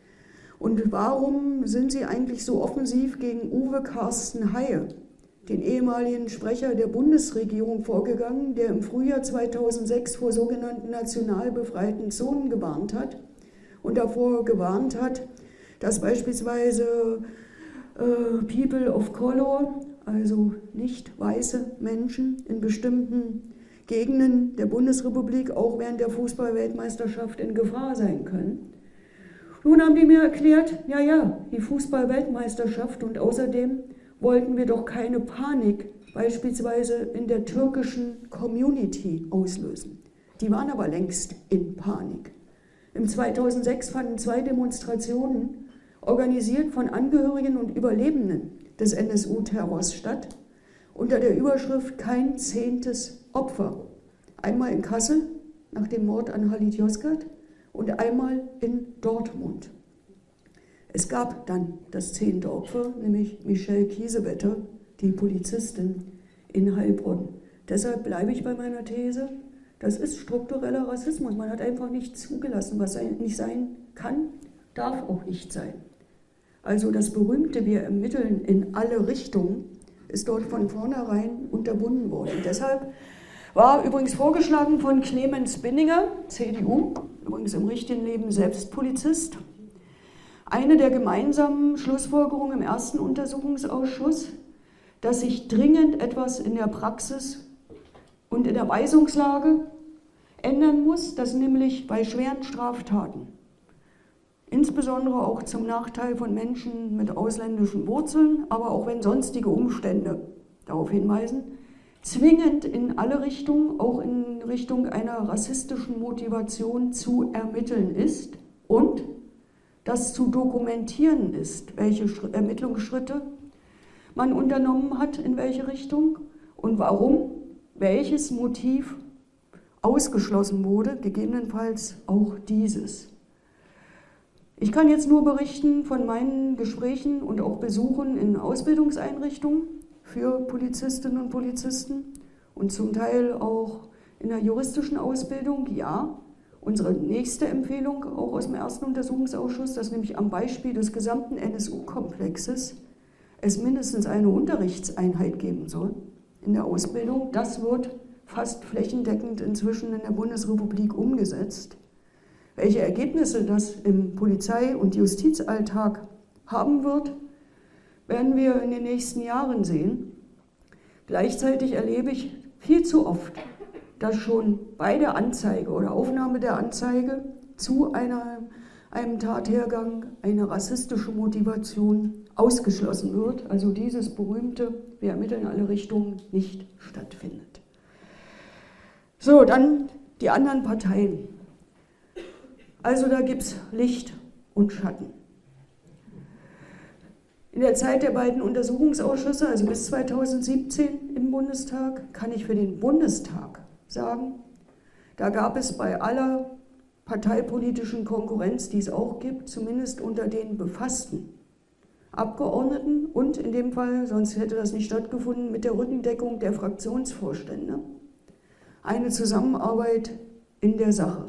Und warum sind Sie eigentlich so offensiv gegen Uwe Carsten Haie, den ehemaligen Sprecher der Bundesregierung, vorgegangen, der im Frühjahr zweitausendsechs vor sogenannten national befreiten Zonen gewarnt hat und davor gewarnt hat, dass beispielsweise äh, People of Color, also nicht weiße Menschen in bestimmten Gegenden der Bundesrepublik auch während der Fußball-Weltmeisterschaft in Gefahr sein können. Nun haben die mir erklärt, ja, ja, die Fußball-Weltmeisterschaft und außerdem wollten wir doch keine Panik beispielsweise in der türkischen Community auslösen. Die waren aber längst in Panik. Im zweitausendsechs fanden zwei Demonstrationen, organisiert von Angehörigen und Überlebenden des N S U-Terrors statt, unter der Überschrift Kein zehntes Opfer. Einmal in Kassel nach dem Mord an Halit Yozgat und einmal in Dortmund. Es gab dann das zehnte Opfer, nämlich Michelle Kiesewetter, die Polizistin in Heilbronn. Deshalb bleibe ich bei meiner These, das ist struktureller Rassismus. Man hat einfach nicht zugelassen, was nicht sein kann, darf auch nicht sein. Also das berühmte Wir ermitteln in alle Richtungen ist dort von vornherein unterbunden worden. Und deshalb war übrigens vorgeschlagen von Clemens Binninger, C D U, übrigens im richtigen Leben selbst Polizist, eine der gemeinsamen Schlussfolgerungen im ersten Untersuchungsausschuss, dass sich dringend etwas in der Praxis und in der Weisungslage ändern muss, dass nämlich bei schweren Straftaten, insbesondere auch zum Nachteil von Menschen mit ausländischen Wurzeln, aber auch wenn sonstige Umstände darauf hinweisen, zwingend in alle Richtungen, auch in Richtung einer rassistischen Motivation zu ermitteln ist und das zu dokumentieren ist, welche Ermittlungsschritte man unternommen hat, in welche Richtung und warum welches Motiv ausgeschlossen wurde, gegebenenfalls auch dieses. Ich kann jetzt nur berichten von meinen Gesprächen und auch Besuchen in Ausbildungseinrichtungen für Polizistinnen und Polizisten und zum Teil auch in der juristischen Ausbildung. Ja, unsere nächste Empfehlung, auch aus dem ersten Untersuchungsausschuss, dass nämlich am Beispiel des gesamten N S U-Komplexes es mindestens eine Unterrichtseinheit geben soll in der Ausbildung. Das wird fast flächendeckend inzwischen in der Bundesrepublik umgesetzt. Welche Ergebnisse das im Polizei- und Justizalltag haben wird, werden wir in den nächsten Jahren sehen. Gleichzeitig erlebe ich viel zu oft, dass schon bei der Anzeige oder Aufnahme der Anzeige zu einer, einem Tathergang eine rassistische Motivation ausgeschlossen wird. Also dieses berühmte, wir ermitteln in alle Richtungen, nicht stattfindet. So, dann die anderen Parteien. Also da gibt es Licht und Schatten. In der Zeit der beiden Untersuchungsausschüsse, also bis zweitausendsiebzehn im Bundestag, kann ich für den Bundestag sagen, da gab es bei aller parteipolitischen Konkurrenz, die es auch gibt, zumindest unter den Befassten, Abgeordneten und in dem Fall, sonst hätte das nicht stattgefunden, mit der Rückendeckung der Fraktionsvorstände eine Zusammenarbeit in der Sache.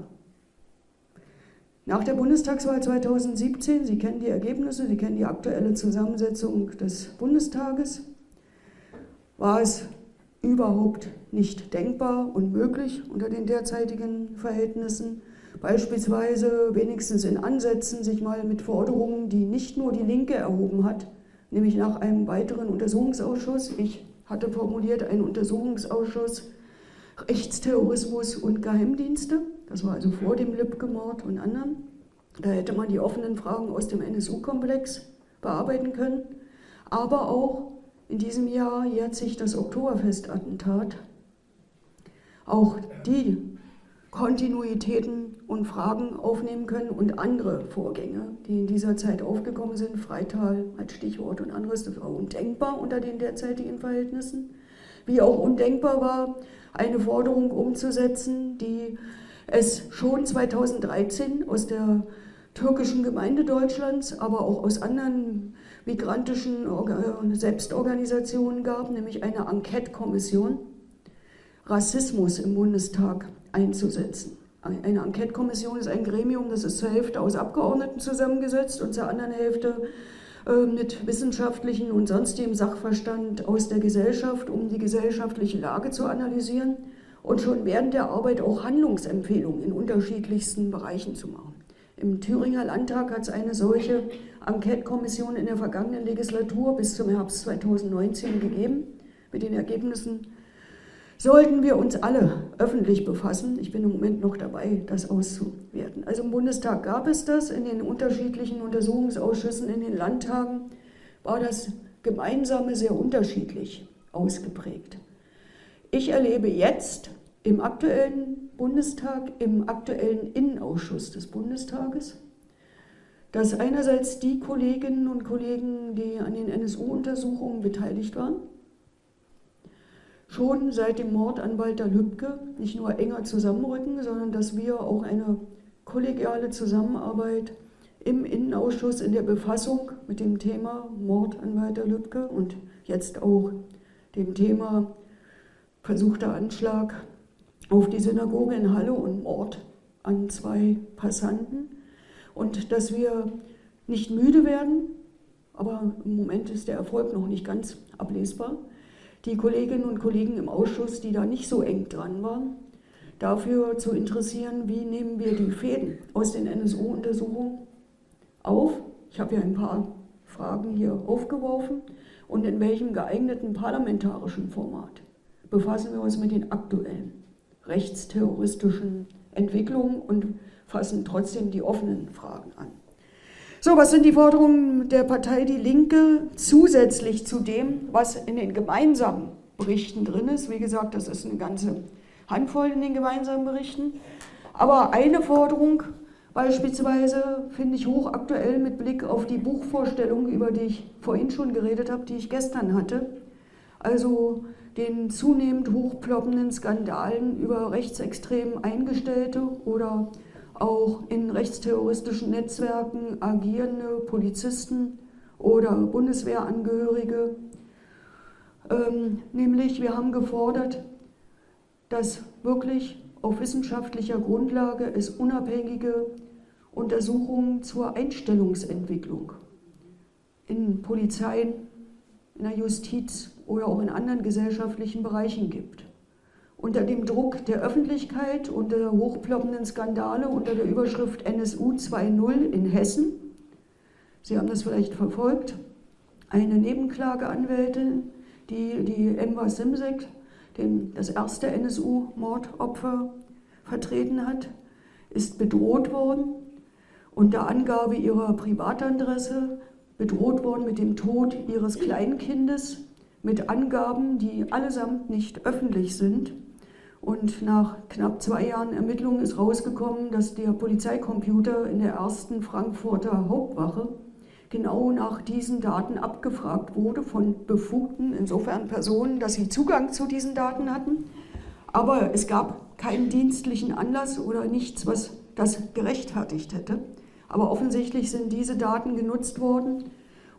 Nach der Bundestagswahl zweitausendsiebzehn, Sie kennen die Ergebnisse, Sie kennen die aktuelle Zusammensetzung des Bundestages, war es überhaupt nicht denkbar und möglich unter den derzeitigen Verhältnissen, beispielsweise wenigstens in Ansätzen sich mal mit Forderungen, die nicht nur die Linke erhoben hat, nämlich nach einem weiteren Untersuchungsausschuss, ich hatte formuliert einen Untersuchungsausschuss Rechtsterrorismus und Geheimdienste, das war also vor dem Lübcke-Mord und anderen, da hätte man die offenen Fragen aus dem N S U-Komplex bearbeiten können, aber auch in diesem Jahr jährt sich das Oktoberfest-Attentat. Auch die Kontinuitäten und Fragen aufnehmen können und andere Vorgänge, die in dieser Zeit aufgekommen sind, Freital als Stichwort und anderes, das war undenkbar unter den derzeitigen Verhältnissen. Wie auch undenkbar war, eine Forderung umzusetzen, die es schon zweitausenddreizehn aus der türkischen Gemeinde Deutschlands, aber auch aus anderen migrantischen Selbstorganisationen gab, nämlich eine Enquete-Kommission, Rassismus im Bundestag einzusetzen. Eine Enquete-Kommission ist ein Gremium, das ist zur Hälfte aus Abgeordneten zusammengesetzt und zur anderen Hälfte äh, mit wissenschaftlichen und sonstigem Sachverstand aus der Gesellschaft, um die gesellschaftliche Lage zu analysieren und schon während der Arbeit auch Handlungsempfehlungen in unterschiedlichsten Bereichen zu machen. Im Thüringer Landtag hat es eine solche Enquete-Kommission in der vergangenen Legislatur bis zum Herbst zweitausendneunzehn gegeben. Mit den Ergebnissen sollten wir uns alle öffentlich befassen. Ich bin im Moment noch dabei, das auszuwerten. Also im Bundestag gab es das, in den unterschiedlichen Untersuchungsausschüssen, in den Landtagen war das Gemeinsame sehr unterschiedlich ausgeprägt. Ich erlebe jetzt im aktuellen Bundestag, im aktuellen Innenausschuss des Bundestages, dass einerseits die Kolleginnen und Kollegen, die an den N S U-Untersuchungen beteiligt waren, schon seit dem Mord an Walter Lübcke nicht nur enger zusammenrücken, sondern dass wir auch eine kollegiale Zusammenarbeit im Innenausschuss in der Befassung mit dem Thema Mord an Walter Lübcke und jetzt auch dem Thema versuchter Anschlag auf die Synagoge in Halle und Mord an zwei Passanten und dass wir nicht müde werden, aber im Moment ist der Erfolg noch nicht ganz ablesbar, die Kolleginnen und Kollegen im Ausschuss, die da nicht so eng dran waren, dafür zu interessieren, wie nehmen wir die Fäden aus den N S U-Untersuchungen auf. Ich habe ja ein paar Fragen hier aufgeworfen und in welchem geeigneten parlamentarischen Format befassen wir uns mit den aktuellen rechtsterroristischen Entwicklungen und fassen trotzdem die offenen Fragen an. So, was sind die Forderungen der Partei Die Linke zusätzlich zu dem, was in den gemeinsamen Berichten drin ist? Wie gesagt, das ist eine ganze Handvoll in den gemeinsamen Berichten. Aber eine Forderung beispielsweise finde ich hochaktuell mit Blick auf die Buchvorstellung, über die ich vorhin schon geredet habe, die ich gestern hatte. Also den zunehmend hochploppenden Skandalen über rechtsextrem Eingestellte oder auch in rechtsterroristischen Netzwerken agierende Polizisten oder Bundeswehrangehörige. Ähm, nämlich, wir haben gefordert, dass wirklich auf wissenschaftlicher Grundlage es unabhängige Untersuchungen zur Einstellungsentwicklung in Polizeien, in der Justiz oder auch in anderen gesellschaftlichen Bereichen gibt. Unter dem Druck der Öffentlichkeit, unter der hochploppenden Skandale, unter der Überschrift N S U zwei Punkt null in Hessen, Sie haben das vielleicht verfolgt, eine Nebenklageanwältin, die die Emma Simsek, den, das erste N S U-Mordopfer, vertreten hat, ist bedroht worden, unter Angabe ihrer Privatadresse, bedroht worden mit dem Tod ihres Kleinkindes, mit Angaben, die allesamt nicht öffentlich sind. Und nach knapp zwei Jahren Ermittlungen ist rausgekommen, dass der Polizeicomputer in der ersten Frankfurter Hauptwache genau nach diesen Daten abgefragt wurde von befugten, insofern Personen, dass sie Zugang zu diesen Daten hatten. Aber es gab keinen dienstlichen Anlass oder nichts, was das gerechtfertigt hätte. Aber offensichtlich sind diese Daten genutzt worden,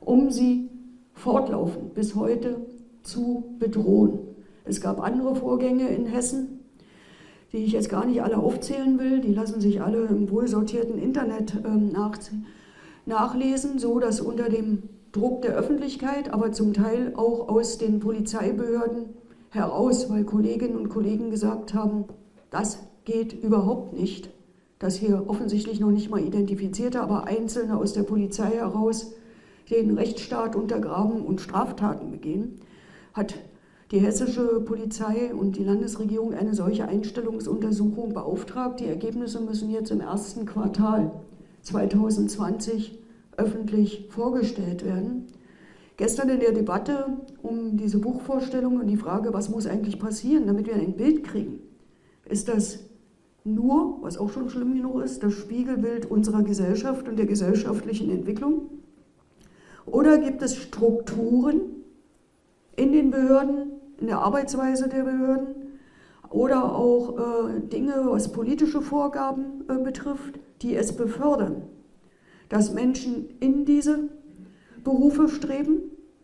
um sie fortlaufend bis heute zu bedrohen. Es gab andere Vorgänge in Hessen, die ich jetzt gar nicht alle aufzählen will, die lassen sich alle im wohlsortierten Internet ähm, nach, nachlesen, so dass unter dem Druck der Öffentlichkeit, aber zum Teil auch aus den Polizeibehörden heraus, weil Kolleginnen und Kollegen gesagt haben, das geht überhaupt nicht, dass hier offensichtlich noch nicht mal Identifizierte, aber Einzelne aus der Polizei heraus den Rechtsstaat untergraben und Straftaten begehen, hat die hessische Polizei und die Landesregierung eine solche Einstellungsuntersuchung beauftragt. Die Ergebnisse müssen jetzt im ersten Quartal zweitausendzwanzig öffentlich vorgestellt werden. Gestern in der Debatte um diese Buchvorstellung und die Frage, was muss eigentlich passieren, damit wir ein Bild kriegen, ist das nur, was auch schon schlimm genug ist, das Spiegelbild unserer Gesellschaft und der gesellschaftlichen Entwicklung? Oder gibt es Strukturen in den Behörden, in der Arbeitsweise der Behörden oder auch äh, Dinge, was politische Vorgaben äh, betrifft, die es befördern, dass Menschen in diese Berufe streben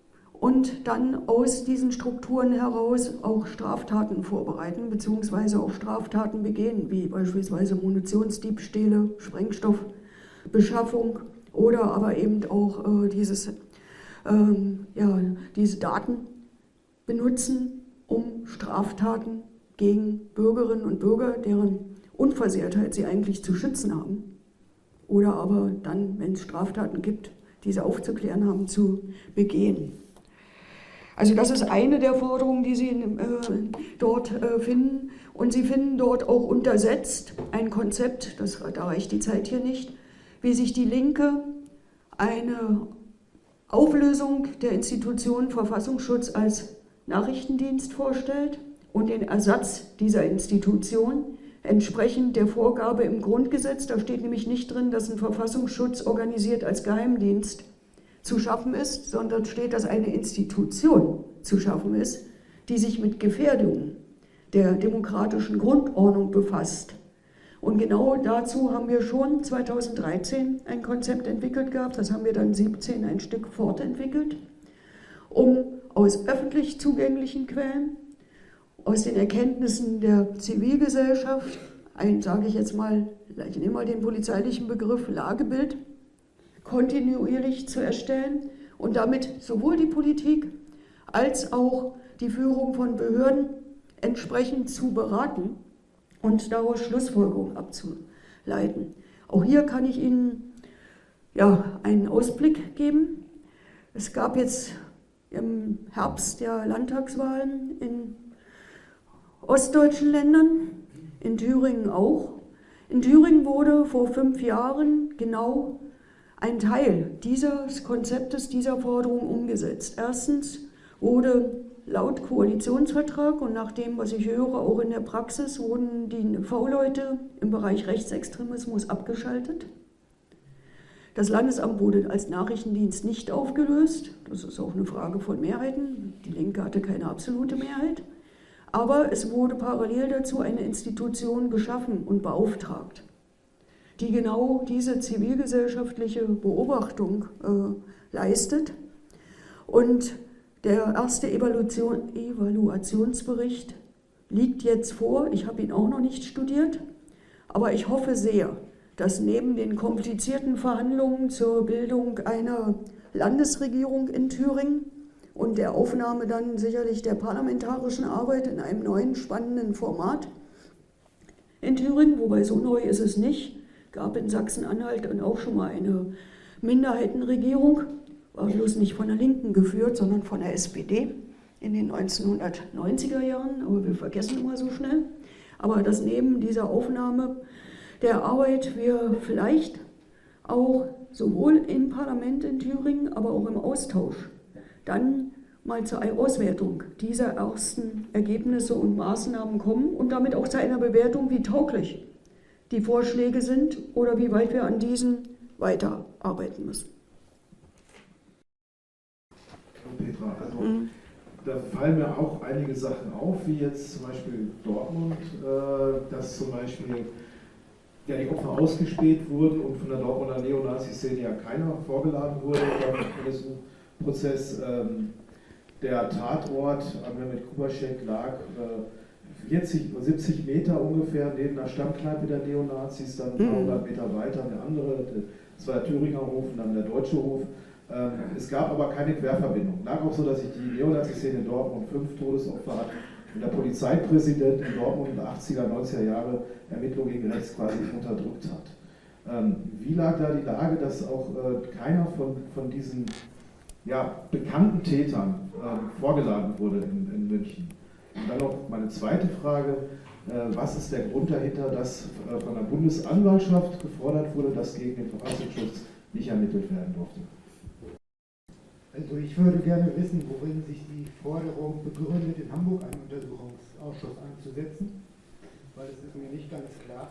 und dann aus diesen Strukturen heraus auch Straftaten vorbereiten bzw. auch Straftaten begehen, wie beispielsweise Munitionsdiebstähle, Sprengstoffbeschaffung oder aber eben auch äh, dieses, ähm, ja, diese Daten benutzen, um Straftaten gegen Bürgerinnen und Bürger, deren Unversehrtheit sie eigentlich zu schützen haben, oder aber dann, wenn es Straftaten gibt, diese aufzuklären haben, zu begehen. Also das ist eine der Forderungen, die Sie äh, dort äh, finden. Und Sie finden dort auch untersetzt ein Konzept, das, da reicht die Zeit hier nicht, wie sich die Linke eine Auflösung der Institution Verfassungsschutz als Nachrichtendienst vorstellt und den Ersatz dieser Institution entsprechend der Vorgabe im Grundgesetz. Da steht nämlich nicht drin, dass ein Verfassungsschutz organisiert als Geheimdienst zu schaffen ist, sondern steht, dass eine Institution zu schaffen ist, die sich mit Gefährdungen der demokratischen Grundordnung befasst. Und genau dazu haben wir schon zweitausenddreizehn ein Konzept entwickelt gehabt, das haben wir dann siebzehn ein Stück fortentwickelt, um aus öffentlich zugänglichen Quellen, aus den Erkenntnissen der Zivilgesellschaft, ein, sage ich jetzt mal, ich nehme mal den polizeilichen Begriff Lagebild, kontinuierlich zu erstellen und damit sowohl die Politik als auch die Führung von Behörden entsprechend zu beraten und daraus Schlussfolgerungen abzuleiten. Auch hier kann ich Ihnen ja, einen Ausblick geben. Es gab jetzt im Herbst der Landtagswahlen in ostdeutschen Ländern, in Thüringen auch. In Thüringen wurde vor fünf Jahren genau ein Teil dieses Konzeptes, dieser Forderung umgesetzt. Erstens wurde laut Koalitionsvertrag und nach dem, was ich höre, auch in der Praxis, wurden die V-Leute im Bereich Rechtsextremismus abgeschaltet. Das Landesamt wurde als Nachrichtendienst nicht aufgelöst. Das ist auch eine Frage von Mehrheiten. Die Linke hatte keine absolute Mehrheit. Aber es wurde parallel dazu eine Institution geschaffen und beauftragt, die genau diese zivilgesellschaftliche Beobachtung äh, leistet. Und der erste Evaluation, Evaluationsbericht liegt jetzt vor. Ich habe ihn auch noch nicht studiert, aber ich hoffe sehr, dass neben den komplizierten Verhandlungen zur Bildung einer Landesregierung in Thüringen und der Aufnahme dann sicherlich der parlamentarischen Arbeit in einem neuen spannenden Format in Thüringen, wobei so neu ist es nicht, gab in Sachsen-Anhalt dann auch schon mal eine Minderheitenregierung, war bloß nicht von der Linken geführt, sondern von der S P D in den neunzehnhundertneunziger Jahren, aber wir vergessen immer so schnell. Aber dass neben dieser Aufnahme der Arbeit wir vielleicht auch sowohl im Parlament in Thüringen, aber auch im Austausch dann mal zur Auswertung dieser ersten Ergebnisse und Maßnahmen kommen und damit auch zu einer Bewertung, wie tauglich die Vorschläge sind oder wie weit wir an diesen weiterarbeiten müssen. Petra, also mhm. da fallen mir auch einige Sachen auf, wie jetzt zum Beispiel Dortmund, äh, dass zum Beispiel ja, die Opfer ausgespäht wurden und von der Dortmunder Neonazi-Szene ja keiner vorgeladen wurde im N S U-Prozess. Ähm, der Tatort an Mehmet Kubaschek lag äh, vierzig, siebzig Meter ungefähr neben der Stammkneipe der Neonazis, dann ein paar hundert Meter weiter eine andere, das war der Thüringer Hof und dann der Deutsche Hof. Ähm, es gab aber keine Querverbindung. Lag auch so, dass sich die Neonazi-Szene in Dortmund fünf Todesopfer hat und der Polizeipräsident in Dortmund in den achtziger, neunziger Jahre Ermittlungen gegen rechts quasi unterdrückt hat. Ähm, wie lag da die Lage, dass auch äh, keiner von, von diesen ja, bekannten Tätern äh, vorgeladen wurde in, in München? Und dann noch meine zweite Frage, äh, was ist der Grund dahinter, dass äh, von der Bundesanwaltschaft gefordert wurde, dass gegen den Verfassungsschutz nicht ermittelt werden durfte? Also ich würde gerne wissen, worin sich die Forderung begründet, in Hamburg einen Untersuchungsausschuss einzusetzen, weil es ist mir nicht ganz klar.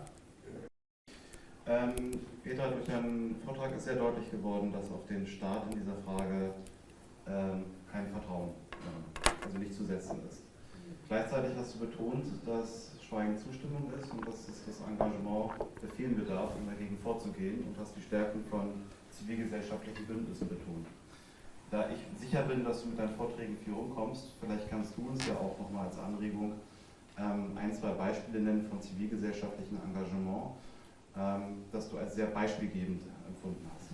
Ähm, Petra, durch deinen Vortrag ist sehr deutlich geworden, dass auf den Staat in dieser Frage ähm, kein Vertrauen, äh, also nicht zu setzen ist. Gleichzeitig hast du betont, dass Schweigen Zustimmung ist und dass es das Engagement der vielen bedarf, um dagegen vorzugehen, und hast die Stärken von zivilgesellschaftlichen Bündnissen betont. Da ich sicher bin, dass du mit deinen Vorträgen viel rumkommst, vielleicht kannst du uns ja auch nochmal als Anregung ähm, ein, zwei Beispiele nennen von zivilgesellschaftlichem Engagement, ähm, das du als sehr beispielgebend empfunden hast.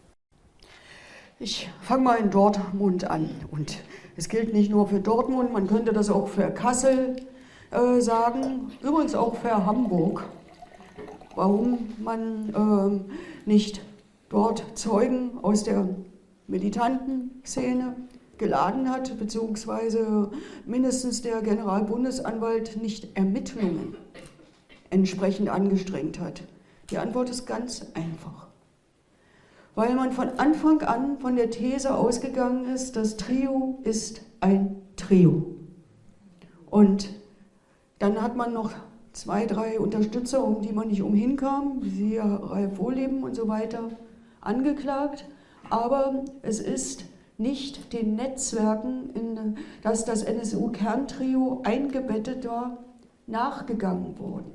Ich fange mal in Dortmund an. Und es gilt nicht nur für Dortmund, man könnte das auch für Kassel äh, sagen, übrigens auch für Hamburg. Warum man äh, nicht dort Zeugen aus der militanten Szene geladen hat, beziehungsweise mindestens der Generalbundesanwalt nicht Ermittlungen entsprechend angestrengt hat. Die Antwort ist ganz einfach. Weil man von Anfang an von der These ausgegangen ist, das Trio ist ein Trio. Und dann hat man noch zwei, drei Unterstützer, um die man nicht umhin kam, wie Ralf Wohleben und so weiter, angeklagt. Aber es ist nicht den Netzwerken, in das das N S U-Kerntrio eingebettet war, nachgegangen worden.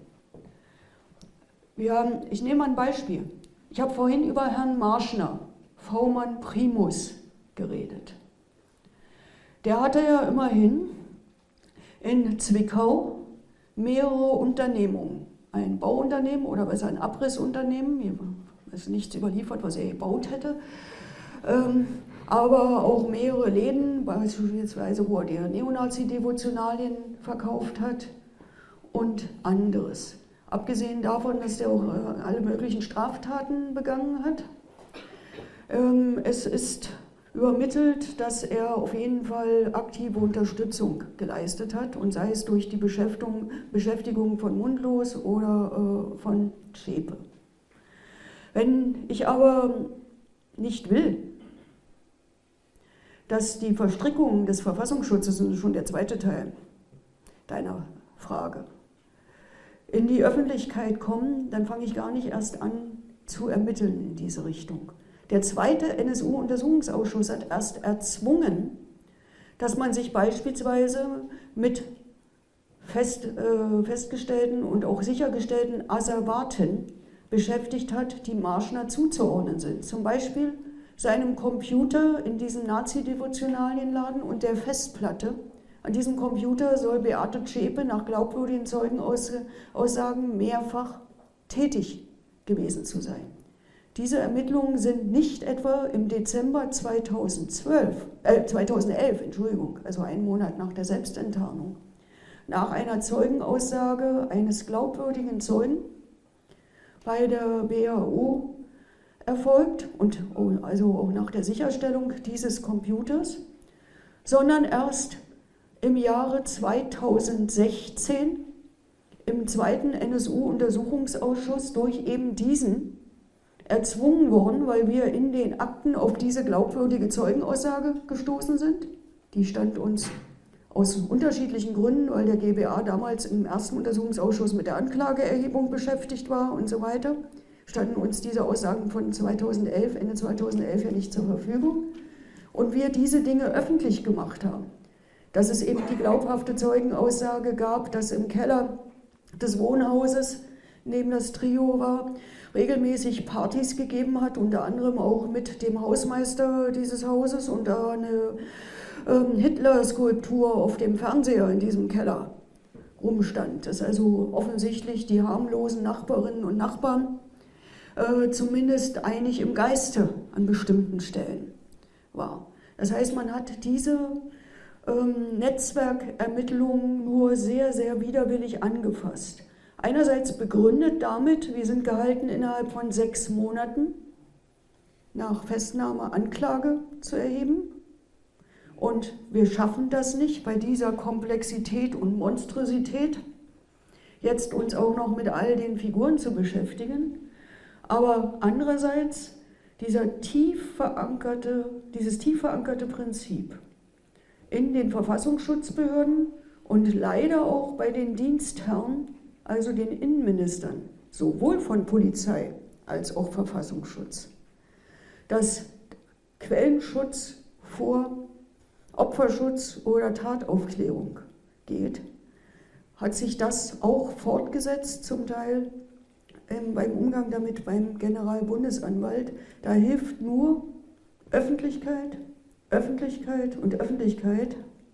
Wir, ich nehme ein Beispiel. Ich habe vorhin über Herrn Marschner, V-Mann Primus, geredet. Der hatte ja immerhin in Zwickau mehrere Unternehmungen. Ein Bauunternehmen oder besser ein Abrissunternehmen, hier ist nichts überliefert, was er gebaut hätte. Ähm, aber auch mehrere Läden, beispielsweise wo er die Neonazi-Devotionalien verkauft hat und anderes. Abgesehen davon, dass er auch äh, alle möglichen Straftaten begangen hat. Ähm, es ist übermittelt, dass er auf jeden Fall aktive Unterstützung geleistet hat, und sei es durch die Beschäftigung, Beschäftigung von Mundlos oder äh, von Zschäpe. Wenn ich aber nicht will, dass die Verstrickungen des Verfassungsschutzes, das ist schon der zweite Teil deiner Frage, in die Öffentlichkeit kommen, dann fange ich gar nicht erst an zu ermitteln in diese Richtung. Der zweite N S U-Untersuchungsausschuss hat erst erzwungen, dass man sich beispielsweise mit fest, äh, festgestellten und auch sichergestellten Asservaten beschäftigt hat, die Marschner zuzuordnen sind. Zum Beispiel seinem Computer in diesem Nazi-Devotionalienladen und der Festplatte. An diesem Computer soll Beate Zschäpe nach glaubwürdigen Zeugenaussagen mehrfach tätig gewesen sein. Diese Ermittlungen sind nicht etwa im Dezember zweitausendzwölf, äh, zweitausendelf, Entschuldigung, also einen Monat nach der Selbstenttarnung, nach einer Zeugenaussage eines glaubwürdigen Zeugen bei der B A O erfolgt, und also auch nach der Sicherstellung dieses Computers, sondern erst im Jahre zweitausendsechzehn im zweiten N S U-Untersuchungsausschuss durch eben diesen erzwungen worden, weil wir in den Akten auf diese glaubwürdige Zeugenaussage gestoßen sind. Die stand uns aus unterschiedlichen Gründen, weil der G B A damals im ersten Untersuchungsausschuss mit der Anklageerhebung beschäftigt war und so weiter, standen uns diese Aussagen von zweitausendelf, Ende zweitausendelf ja nicht zur Verfügung. Und wir diese Dinge öffentlich gemacht haben. Dass es eben die glaubhafte Zeugenaussage gab, dass im Keller des Wohnhauses neben das Trio war, regelmäßig Partys gegeben hat, unter anderem auch mit dem Hausmeister dieses Hauses und da eine ähm, Hitler-Skulptur auf dem Fernseher in diesem Keller rumstand. Das ist also offensichtlich die harmlosen Nachbarinnen und Nachbarn äh, zumindest einig im Geiste an bestimmten Stellen war. Das heißt, man hat diese ähm, Netzwerkermittlungen nur sehr, sehr widerwillig angefasst. Einerseits begründet damit, wir sind gehalten, innerhalb von sechs Monaten nach Festnahme Anklage zu erheben. Und wir schaffen das nicht bei dieser Komplexität und Monstrosität, jetzt uns auch noch mit all den Figuren zu beschäftigen. Aber andererseits dieser tief verankerte, dieses tief verankerte Prinzip in den Verfassungsschutzbehörden und leider auch bei den Dienstherren, also den Innenministern, sowohl von Polizei als auch Verfassungsschutz, dass Quellenschutz vor Opferschutz oder Tataufklärung geht, hat sich das auch fortgesetzt, zum Teil ähm, beim Umgang damit beim Generalbundesanwalt. Da hilft nur Öffentlichkeit, Öffentlichkeit und Öffentlichkeit,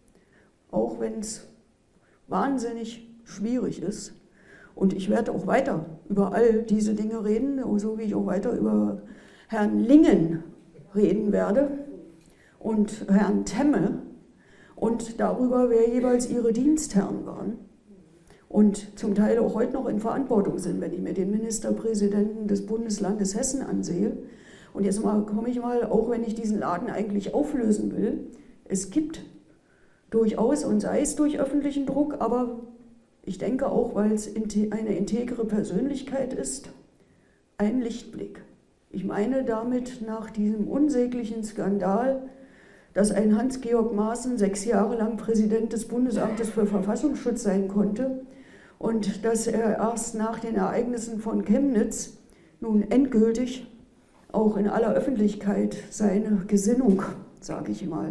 auch wenn es wahnsinnig schwierig ist. Und ich werde auch weiter über all diese Dinge reden, so wie ich auch weiter über Herrn Lingen reden werde und Herrn Temme und darüber, wer jeweils ihre Dienstherren waren und zum Teil auch heute noch in Verantwortung sind, wenn ich mir den Ministerpräsidenten des Bundeslandes Hessen ansehe. Und jetzt mal, komme ich mal, auch wenn ich diesen Laden eigentlich auflösen will, es gibt durchaus, und sei es durch öffentlichen Druck, aber ich denke auch, weil es eine integre Persönlichkeit ist, einen Lichtblick. Ich meine damit nach diesem unsäglichen Skandal, dass ein Hans-Georg Maaßen sechs Jahre lang Präsident des Bundesamtes für Verfassungsschutz sein konnte und dass er erst nach den Ereignissen von Chemnitz nun endgültig auch in aller Öffentlichkeit seine Gesinnung, sage ich mal,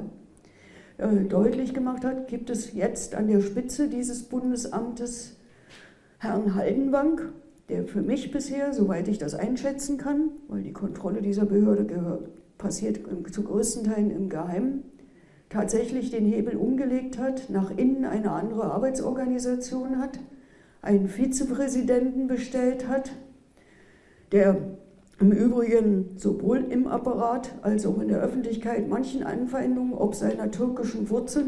äh, deutlich gemacht hat, gibt es jetzt an der Spitze dieses Bundesamtes Herrn Haldenwang, der für mich bisher, soweit ich das einschätzen kann, weil die Kontrolle dieser Behörde gehört, passiert zu größten Teilen im Geheimen, tatsächlich den Hebel umgelegt hat, nach innen eine andere Arbeitsorganisation hat, einen Vizepräsidenten bestellt hat, der im Übrigen sowohl im Apparat als auch in der Öffentlichkeit manchen Anfeindungen ob seiner türkischen Wurzeln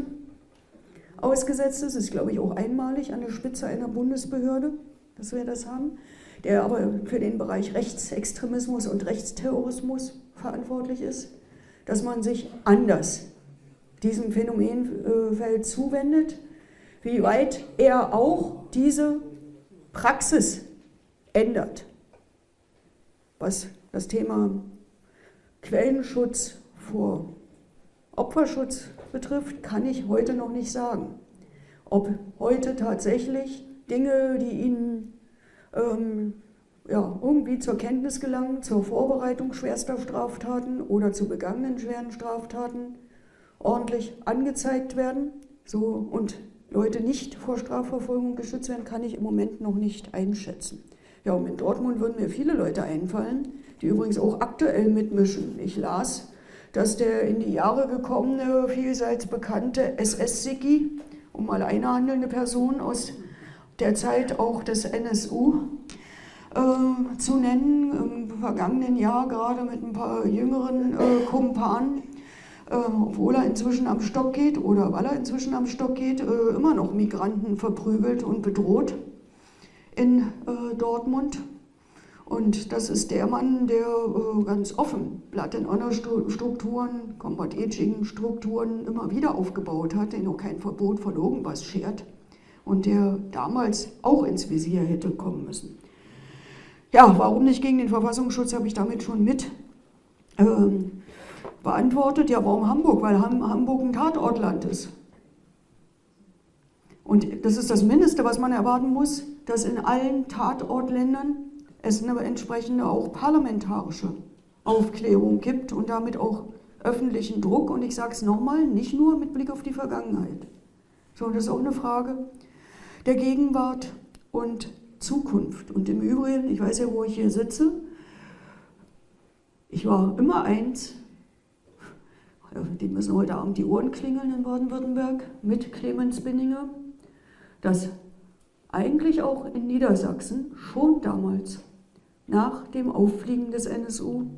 ausgesetzt ist. Das ist, glaube ich, auch einmalig an der Spitze einer Bundesbehörde, dass wir das haben, der aber für den Bereich Rechtsextremismus und Rechtsterrorismus verantwortlich ist, dass man sich anders diesem Phänomenfeld zuwendet, wie weit er auch diese Praxis ändert, was das Thema Quellenschutz vor Opferschutz betrifft, kann ich heute noch nicht sagen. Ob heute tatsächlich Dinge, die Ihnen ähm, ja, irgendwie zur Kenntnis gelangen, zur Vorbereitung schwerster Straftaten oder zu begangenen schweren Straftaten ordentlich angezeigt werden so, und Leute nicht vor Strafverfolgung geschützt werden, kann ich im Moment noch nicht einschätzen. Ja, und in Dortmund würden mir viele Leute einfallen, die übrigens auch aktuell mitmischen. Ich las, dass der in die Jahre gekommene, vielseits bekannte S S-Siggi, um mal eine handelnde Person aus der Zeit auch des N S U äh, zu nennen, im vergangenen Jahr gerade mit ein paar jüngeren äh, Kumpanen, äh, obwohl er inzwischen am Stock geht oder weil er inzwischen am Stock geht, äh, immer noch Migranten verprügelt und bedroht in äh, Dortmund. Und das ist der Mann, der äh, ganz offen Blood and Honor Strukturen, Combat Aging Strukturen immer wieder aufgebaut hat, der noch kein Verbot von irgendwas schert und der damals auch ins Visier hätte kommen müssen. Ja, warum nicht gegen den Verfassungsschutz, habe ich damit schon mit ähm, beantwortet. Ja, warum Hamburg? Weil Ham Hamburg ein Tatortland ist. Und das ist das Mindeste, was man erwarten muss, dass in allen Tatortländern es eine entsprechende auch parlamentarische Aufklärung gibt und damit auch öffentlichen Druck. Und ich sage es nochmal, nicht nur mit Blick auf die Vergangenheit, sondern das ist auch eine Frage der Gegenwart und Zukunft. Und im Übrigen, ich weiß ja, wo ich hier sitze, ich war immer eins, die müssen heute Abend die Ohren klingeln in Baden-Württemberg, mit Clemens Binninger, dass eigentlich auch in Niedersachsen schon damals, nach dem Auffliegen des N S U,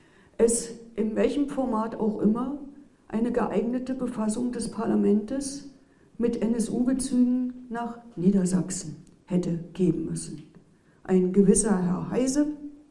es in welchem Format auch immer eine geeignete Befassung des Parlaments mit N S U-Bezügen nach Niedersachsen hätte geben müssen. Ein gewisser Herr Heise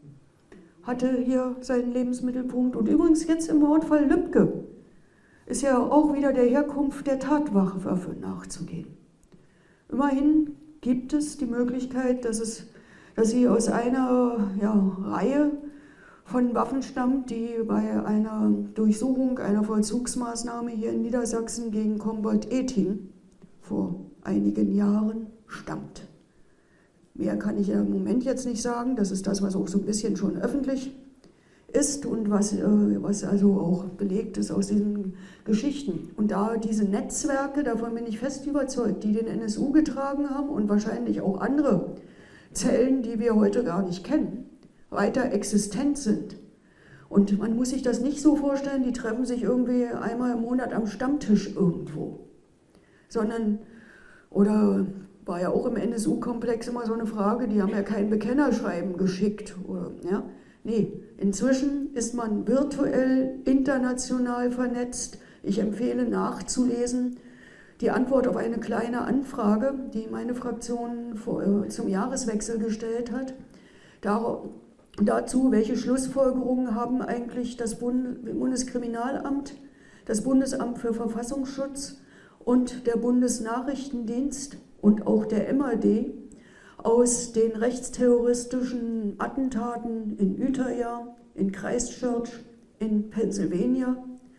hatte hier seinen Lebensmittelpunkt und übrigens jetzt im Mordfall Lübcke ist ja auch wieder der Herkunft der Tatwaffe nachzugehen. Immerhin gibt es die Möglichkeit, dass, es, dass sie aus einer ja, Reihe von Waffen stammt, die bei einer Durchsuchung einer Vollzugsmaßnahme hier in Niedersachsen gegen Combat Eting vor einigen Jahren stammt. Mehr kann ich ja im Moment jetzt nicht sagen, das ist das, was auch so ein bisschen schon öffentlich ist und was, äh, was also auch belegt ist aus diesen Geschichten. Und da diese Netzwerke, davon bin ich fest überzeugt, die den N S U getragen haben und wahrscheinlich auch andere Zellen, die wir heute gar nicht kennen, weiter existent sind. Und man muss sich das nicht so vorstellen, die treffen sich irgendwie einmal im Monat am Stammtisch irgendwo, sondern, oder war ja auch im N S U-Komplex immer so eine Frage, die haben ja kein Bekennerschreiben geschickt. Oder, ja? Nee, inzwischen ist man virtuell international vernetzt. Ich empfehle nachzulesen die Antwort auf eine kleine Anfrage, die meine Fraktion vor, äh, zum Jahreswechsel gestellt hat. Dar dazu, welche Schlussfolgerungen haben eigentlich das Bund Bundeskriminalamt, das Bundesamt für Verfassungsschutz und der Bundesnachrichtendienst und auch der M A D aus den rechtsterroristischen Attentaten in Utøya, in Christchurch, in Pennsylvania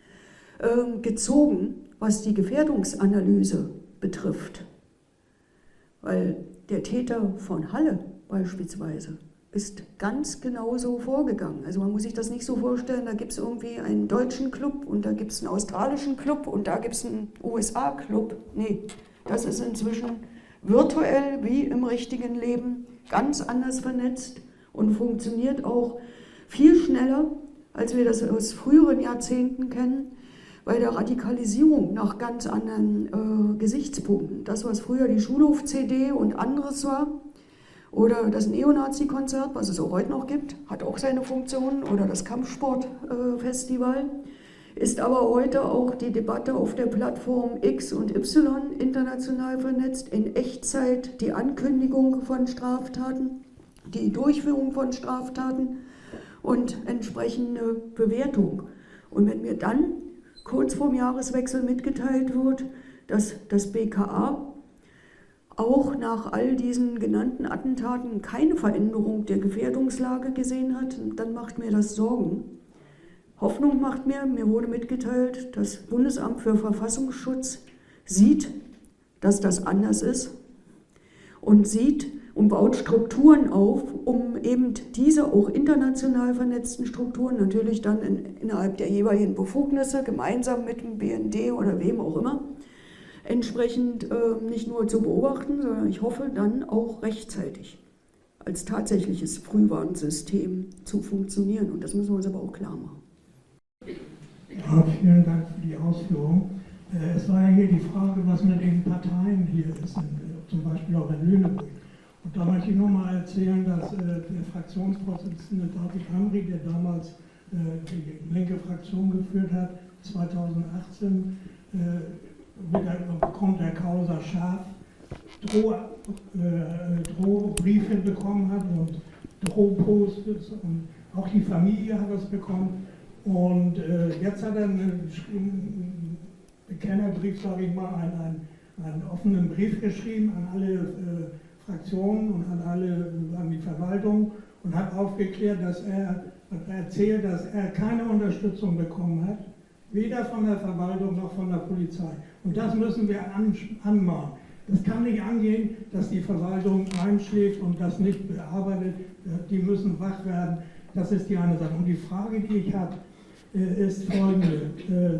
äh, gezogen, was die Gefährdungsanalyse betrifft. Weil der Täter von Halle beispielsweise ist ganz genauso vorgegangen. Also man muss sich das nicht so vorstellen, da gibt es irgendwie einen deutschen Club und da gibt es einen australischen Club und da gibt es einen U S A-Club. Nee, das ist inzwischen virtuell wie im richtigen Leben ganz anders vernetzt und funktioniert auch viel schneller, als wir das aus früheren Jahrzehnten kennen, bei der Radikalisierung nach ganz anderen äh, Gesichtspunkten. Das, was früher die Schulhof-C D und anderes war, oder das Neonazi-Konzert, was es auch heute noch gibt, hat auch seine Funktionen, oder das Kampfsportfestival, äh, ist aber heute auch die Debatte auf der Plattform X und Y international vernetzt, in Echtzeit die Ankündigung von Straftaten, die Durchführung von Straftaten und entsprechende Bewertung. Und wenn mir dann kurz vorm Jahreswechsel mitgeteilt wird, dass das B K A auch nach all diesen genannten Attentaten keine Veränderung der Gefährdungslage gesehen hat, dann macht mir das Sorgen. Hoffnung macht mir, mir wurde mitgeteilt, das Bundesamt für Verfassungsschutz sieht, dass das anders ist und sieht und baut Strukturen auf, um eben diese auch international vernetzten Strukturen natürlich dann in, innerhalb der jeweiligen Befugnisse gemeinsam mit dem B N D oder wem auch immer entsprechend äh, nicht nur zu beobachten, sondern ich hoffe dann auch rechtzeitig als tatsächliches Frühwarnsystem zu funktionieren. Und das müssen wir uns aber auch klar machen. Ja, vielen Dank für die Ausführung. Äh, es war ja hier die Frage, was mit den Parteien hier ist, in, zum Beispiel auch in Lüneburg. Und da möchte ich nur mal erzählen, dass äh, der Fraktionsvorsitzende David Hamri, der damals äh, die linke Fraktion geführt hat, zweitausendachtzehn äh, bekommt der Causa Schaf Droh, äh, Drohbriefe bekommen hat und Drohposts und auch die Familie hat es bekommen. Und äh, jetzt hat er einen Bekennerbrief, sage ich mal, einen, einen, einen offenen Brief geschrieben an alle äh, Fraktionen und an alle, an die Verwaltung und hat aufgeklärt, dass er, hat erzählt, dass er keine Unterstützung bekommen hat, weder von der Verwaltung noch von der Polizei. Und das müssen wir an, anmahnen. Es kann nicht angehen, dass die Verwaltung einschläft und das nicht bearbeitet. Die müssen wach werden. Das ist die eine Sache. Und die Frage, die ich habe, ist folgende.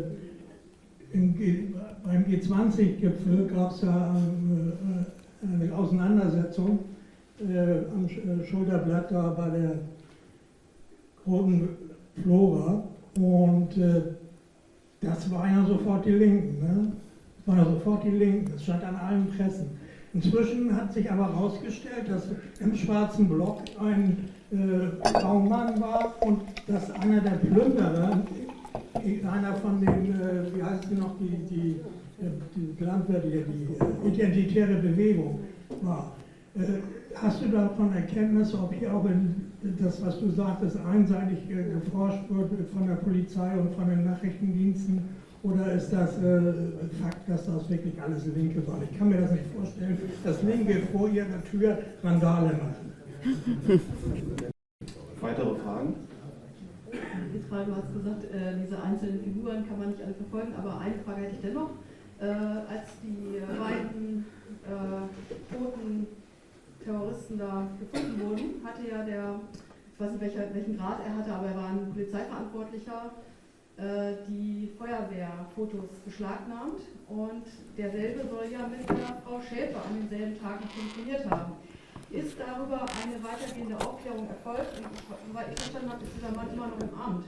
Im G, beim G zwanzig Gipfel gab es ja eine Auseinandersetzung äh, am Schulterblatt da bei der Roten Flora. Und äh, das waren ja sofort die Linken. Ne? Das waren ja sofort die Linken. Das stand an allen Pressen. Inzwischen hat sich aber herausgestellt, dass im schwarzen Block ein äh, Traummann war und dass einer der Plünderer, einer von den, äh, wie heißt die noch, die, die, die Landwirte, die identitäre Bewegung war. Äh, hast du davon Erkenntnisse, ob hier auch in das, was du sagtest, einseitig äh, geforscht wird von der Polizei und von den Nachrichtendiensten? Oder ist das äh, Fakt, dass das wirklich alles Linke war? Ich kann mir das nicht vorstellen, dass Linke vor ihrer Tür Randale machen. Weitere Fragen? Die Frage, du hast gesagt, äh, diese einzelnen Figuren kann man nicht alle verfolgen, aber eine Frage hätte ich dennoch. Äh, als die beiden äh, toten Terroristen da gefunden wurden, hatte ja der, ich weiß nicht welcher, welchen Grad er hatte, aber er war ein Polizeiverantwortlicher, äh, die Feuerwehrfotos beschlagnahmt und derselbe soll ja mit der Frau Schäfer an denselben Tagen telefoniert haben. Ist darüber eine weitergehende Aufklärung erfolgt? Und ich, soweit ich verstanden habe, ist dieser Mann immer noch im Amt.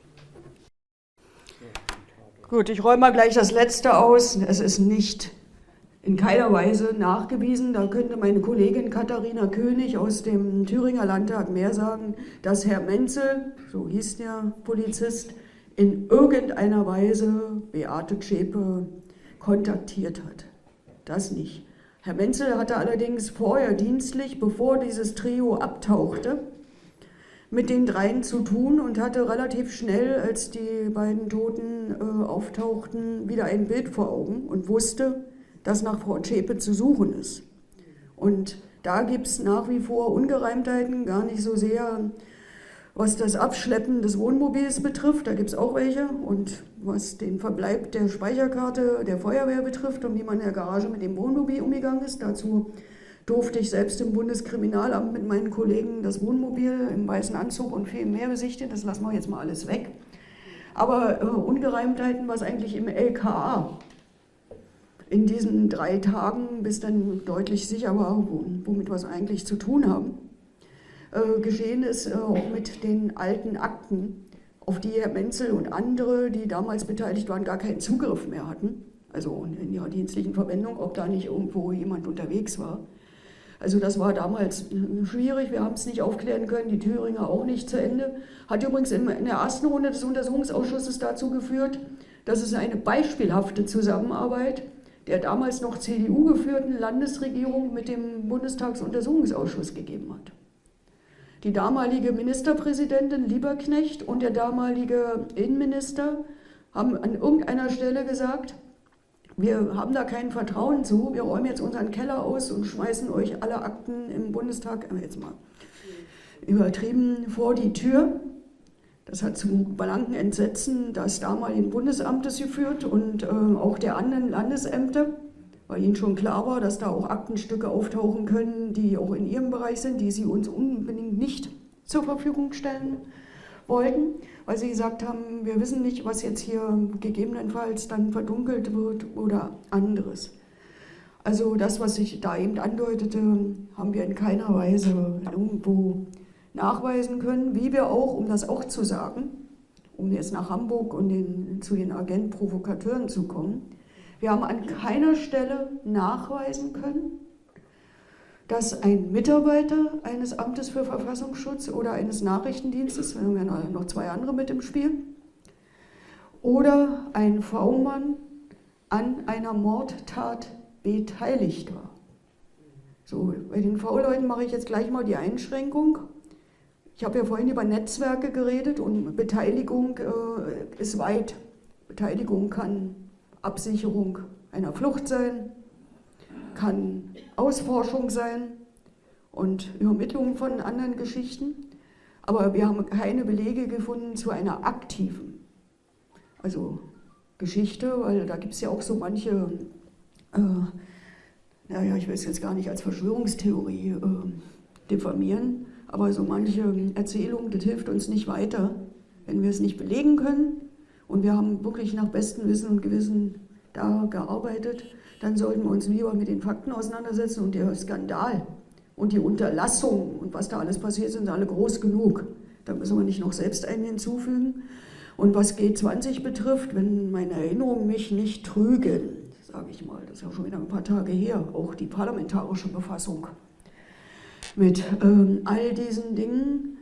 Gut, ich räume mal gleich das Letzte aus. Es ist nicht in keiner Weise nachgewiesen. Da könnte meine Kollegin Katharina König aus dem Thüringer Landtag mehr sagen, dass Herr Menzel, so hieß der Polizist, in irgendeiner Weise Beate Zschäpe kontaktiert hat. Das nicht. Herr Menzel hatte allerdings vorher dienstlich, bevor dieses Trio abtauchte, mit den dreien zu tun und hatte relativ schnell, als die beiden Toten äh, auftauchten, wieder ein Bild vor Augen und wusste, dass nach Frau Zschäpe zu suchen ist. Und da gibt es nach wie vor Ungereimtheiten, gar nicht so sehr, was das Abschleppen des Wohnmobils betrifft, da gibt es auch welche, und was den Verbleib der Speicherkarte der Feuerwehr betrifft und wie man in der Garage mit dem Wohnmobil umgegangen ist. Dazu durfte ich selbst im Bundeskriminalamt mit meinen Kollegen das Wohnmobil im weißen Anzug und viel mehr besichtigen. Das lassen wir jetzt mal alles weg. Aber äh, Ungereimtheiten, was eigentlich im L K A in diesen drei Tagen, bis dann deutlich sicher war, womit wir es eigentlich zu tun haben, äh, geschehen ist, äh, auch mit den alten Akten, auf die Herr Menzel und andere, die damals beteiligt waren, gar keinen Zugriff mehr hatten. Also in ihrer dienstlichen Verwendung, ob da nicht irgendwo jemand unterwegs war. Also das war damals schwierig, wir haben es nicht aufklären können, die Thüringer auch nicht zu Ende. Hat übrigens in der ersten Runde des Untersuchungsausschusses dazu geführt, dass es eine beispielhafte Zusammenarbeit der damals noch C D U geführten Landesregierung mit dem Bundestagsuntersuchungsausschuss gegeben hat. Die damalige Ministerpräsidentin Lieberknecht und der damalige Innenminister haben an irgendeiner Stelle gesagt, wir haben da kein Vertrauen zu, wir räumen jetzt unseren Keller aus und schmeißen euch alle Akten im Bundestag, jetzt mal übertrieben, vor die Tür. Das hat zu blanken Entsetzen des damaligen Bundesamtes geführt und äh, auch der anderen Landesämter, weil ihnen schon klar war, dass da auch Aktenstücke auftauchen können, die auch in ihrem Bereich sind, die sie uns unbedingt nicht zur Verfügung stellen wollten, weil sie gesagt haben, wir wissen nicht, was jetzt hier gegebenenfalls dann verdunkelt wird oder anderes. Also das, was ich da eben andeutete, haben wir in keiner Weise irgendwo nachweisen können, wie wir auch, um das auch zu sagen, um jetzt nach Hamburg und den, zu den Agent-Provokateuren zu kommen, wir haben an keiner Stelle nachweisen können, dass ein Mitarbeiter eines Amtes für Verfassungsschutz oder eines Nachrichtendienstes, wir haben ja noch zwei andere mit im Spiel, oder ein V-Mann an einer Mordtat beteiligt war. So, bei den V-Leuten mache ich jetzt gleich mal die Einschränkung. Ich habe ja vorhin über Netzwerke geredet und Beteiligung äh, ist weit. Beteiligung kann Absicherung einer Flucht sein, kann Ausforschung sein und Übermittlung von anderen Geschichten. Aber wir haben keine Belege gefunden zu einer aktiven, also Geschichte, weil da gibt es ja auch so manche, äh, naja, ich will es jetzt gar nicht als Verschwörungstheorie äh, diffamieren, aber so manche Erzählung, das hilft uns nicht weiter, wenn wir es nicht belegen können. Und wir haben wirklich nach bestem Wissen und Gewissen da gearbeitet. Dann sollten wir uns lieber mit den Fakten auseinandersetzen. Und der Skandal, Und die Unterlassungen und was da alles passiert, sind alle groß genug. Da müssen wir nicht noch selbst einen hinzufügen. Und was G zwanzig betrifft, wenn meine Erinnerungen mich nicht trügen, sage ich mal, das ist ja schon wieder ein paar Tage her, auch die parlamentarische Befassung mit ähm, all diesen Dingen.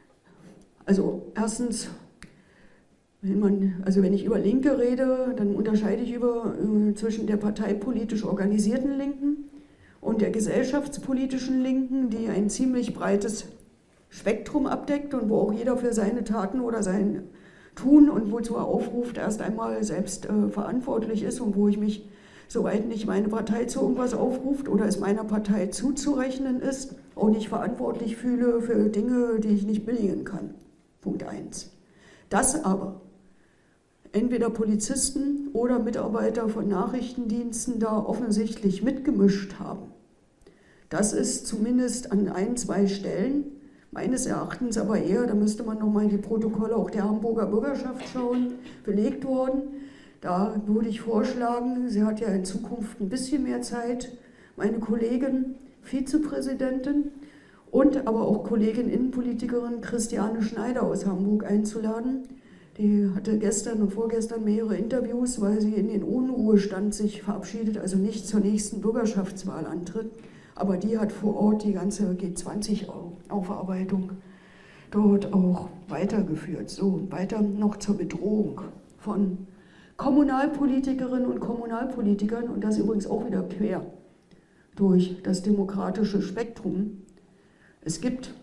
Also erstens, wenn man, also wenn ich über Linke rede, dann unterscheide ich über, äh, zwischen der parteipolitisch organisierten Linken und der gesellschaftspolitischen Linken, die ein ziemlich breites Spektrum abdeckt und wo auch jeder für seine Taten oder sein Tun und wozu er aufruft, erst einmal selbst äh, verantwortlich ist und wo ich mich, soweit nicht meine Partei zu irgendwas aufruft oder es meiner Partei zuzurechnen ist, auch nicht verantwortlich fühle für Dinge, die ich nicht billigen kann. Punkt eins. Das aber entweder Polizisten oder Mitarbeiter von Nachrichtendiensten da offensichtlich mitgemischt haben. Das ist zumindest an ein, zwei Stellen, meines Erachtens aber eher, da müsste man nochmal in die Protokolle auch der Hamburger Bürgerschaft schauen, belegt worden. Da würde ich vorschlagen, sie hat ja in Zukunft ein bisschen mehr Zeit, meine Kollegin, Vizepräsidentin und aber auch Kollegin Innenpolitikerin Christiane Schneider aus Hamburg einzuladen. Die hatte gestern und vorgestern mehrere Interviews, weil sie in den Unruhestand sich verabschiedet, also nicht zur nächsten Bürgerschaftswahl antritt. Aber die hat vor Ort die ganze G zwanzig Aufarbeitung dort auch weitergeführt. So, weiter noch zur Bedrohung von Kommunalpolitikerinnen und Kommunalpolitikern und das übrigens auch wieder quer durch das demokratische Spektrum. Es gibt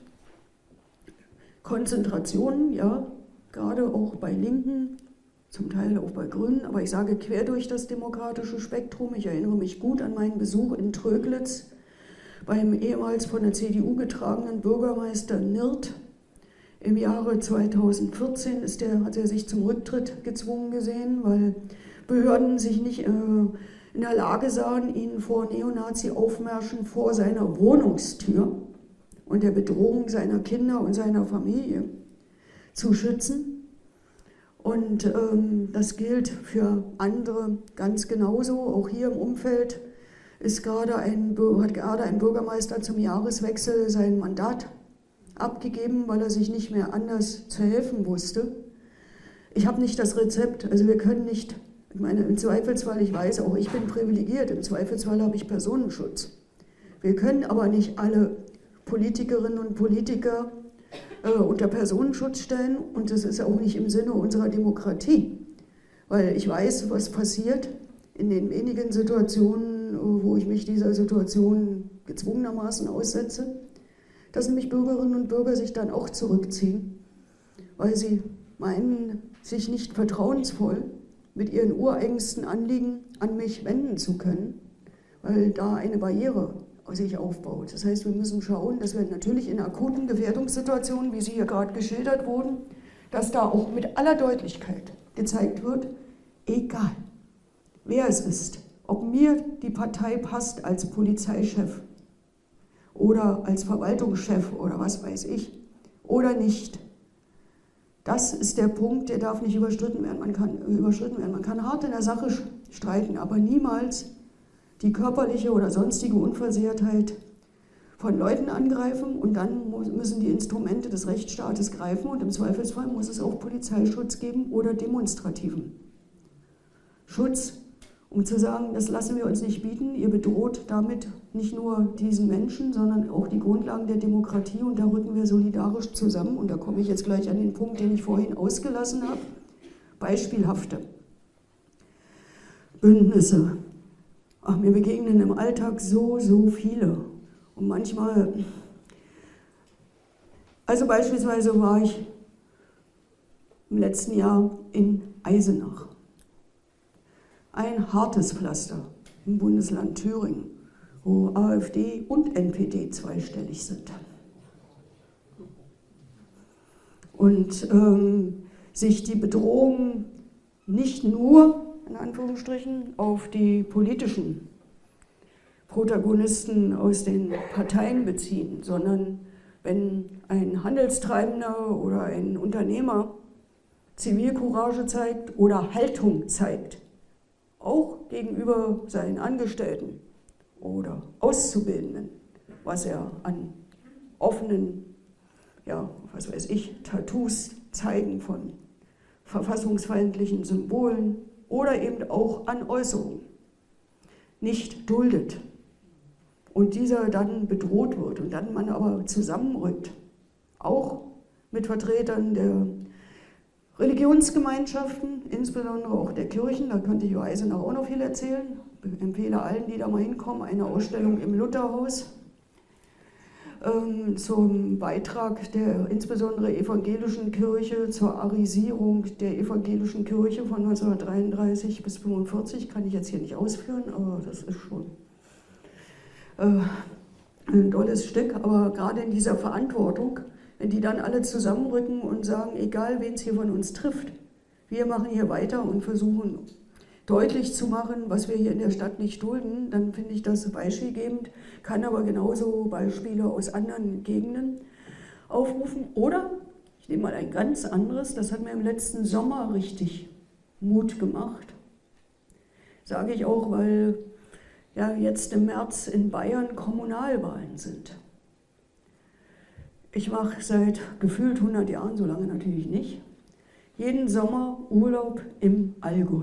Konzentrationen, ja, gerade auch bei Linken, zum Teil auch bei Grünen, aber ich sage quer durch das demokratische Spektrum. Ich erinnere mich gut an meinen Besuch in Tröglitz beim ehemals von der C D U getragenen Bürgermeister Nirth. Im Jahre zweitausendvierzehn ist der, hat er sich zum Rücktritt gezwungen gesehen, weil Behörden sich nicht äh, in der Lage sahen, ihn vor Neonazi-Aufmärschen vor seiner Wohnungstür und der Bedrohung seiner Kinder und seiner Familie zu schützen. Und ähm, das gilt für andere ganz genauso. Auch hier im Umfeld ist gerade ein, hat gerade ein Bürgermeister zum Jahreswechsel sein Mandat abgegeben, weil er sich nicht mehr anders zu helfen wusste. Ich habe nicht das Rezept, also wir können nicht, ich meine, im Zweifelsfall, ich weiß, auch ich bin privilegiert, im Zweifelsfall habe ich Personenschutz. Wir können aber nicht alle Politikerinnen und Politiker äh, unter Personenschutz stellen und das ist auch nicht im Sinne unserer Demokratie, weil ich weiß, was passiert in den wenigen Situationen, wo ich mich dieser Situation gezwungenermaßen aussetze, dass nämlich Bürgerinnen und Bürger sich dann auch zurückziehen, weil sie meinen, sich nicht vertrauensvoll mit ihren ureigensten Anliegen an mich wenden zu können, weil da eine Barriere sich aufbaut. Das heißt, wir müssen schauen, dass wir natürlich in akuten Gefährdungssituationen, wie sie hier gerade geschildert wurden, dass da auch mit aller Deutlichkeit gezeigt wird, egal wer es ist, ob mir die Partei passt als Polizeichef oder als Verwaltungschef oder was weiß ich, oder nicht. Das ist der Punkt, der darf nicht überschritten werden. Man kann, überschritten werden. Man kann hart in der Sache streiten, aber niemals die körperliche oder sonstige Unversehrtheit von Leuten angreifen und dann müssen die Instrumente des Rechtsstaates greifen und im Zweifelsfall muss es auch Polizeischutz geben oder demonstrativen Schutz, um zu sagen, das lassen wir uns nicht bieten, ihr bedroht damit nicht nur diesen Menschen, sondern auch die Grundlagen der Demokratie und da rücken wir solidarisch zusammen und da komme ich jetzt gleich an den Punkt, den ich vorhin ausgelassen habe, beispielhafte Bündnisse. Ach, mir begegnen im Alltag so, so viele und manchmal, also beispielsweise war ich im letzten Jahr in Eisenach. Ein hartes Pflaster im Bundesland Thüringen, wo AfD und N P D zweistellig sind. Und ähm, sich die Bedrohung nicht nur, in Anführungsstrichen, auf die politischen Protagonisten aus den Parteien beziehen, sondern wenn ein Handelstreibender oder ein Unternehmer Zivilcourage zeigt oder Haltung zeigt, auch gegenüber seinen Angestellten oder Auszubildenden, was er an offenen, ja, was weiß ich, Tattoos zeigen von verfassungsfeindlichen Symbolen oder eben auch an Äußerungen nicht duldet und dieser dann bedroht wird und dann man aber zusammenrückt, auch mit Vertretern der Religionsgemeinschaften, insbesondere auch der Kirchen, da könnte Jo Eisenach auch noch viel erzählen. Ich empfehle allen, die da mal hinkommen, eine Ausstellung im Lutherhaus ähm, zum Beitrag der insbesondere evangelischen Kirche zur Arisierung der evangelischen Kirche von neunzehnhundertdreiunddreißig bis fünfundvierzig, kann ich jetzt hier nicht ausführen, aber das ist schon äh, ein tolles Stück, aber gerade in dieser Verantwortung, wenn die dann alle zusammenrücken und sagen, egal wen es hier von uns trifft, wir machen hier weiter und versuchen deutlich zu machen, was wir hier in der Stadt nicht dulden, dann finde ich das beispielgebend, kann aber genauso Beispiele aus anderen Gegenden aufrufen. Oder, ich nehme mal ein ganz anderes, das hat mir im letzten Sommer richtig Mut gemacht. Sage ich auch, weil ja jetzt im März in Bayern Kommunalwahlen sind. Ich mache seit gefühlt hundert Jahren, so lange natürlich nicht, jeden Sommer Urlaub im Allgäu.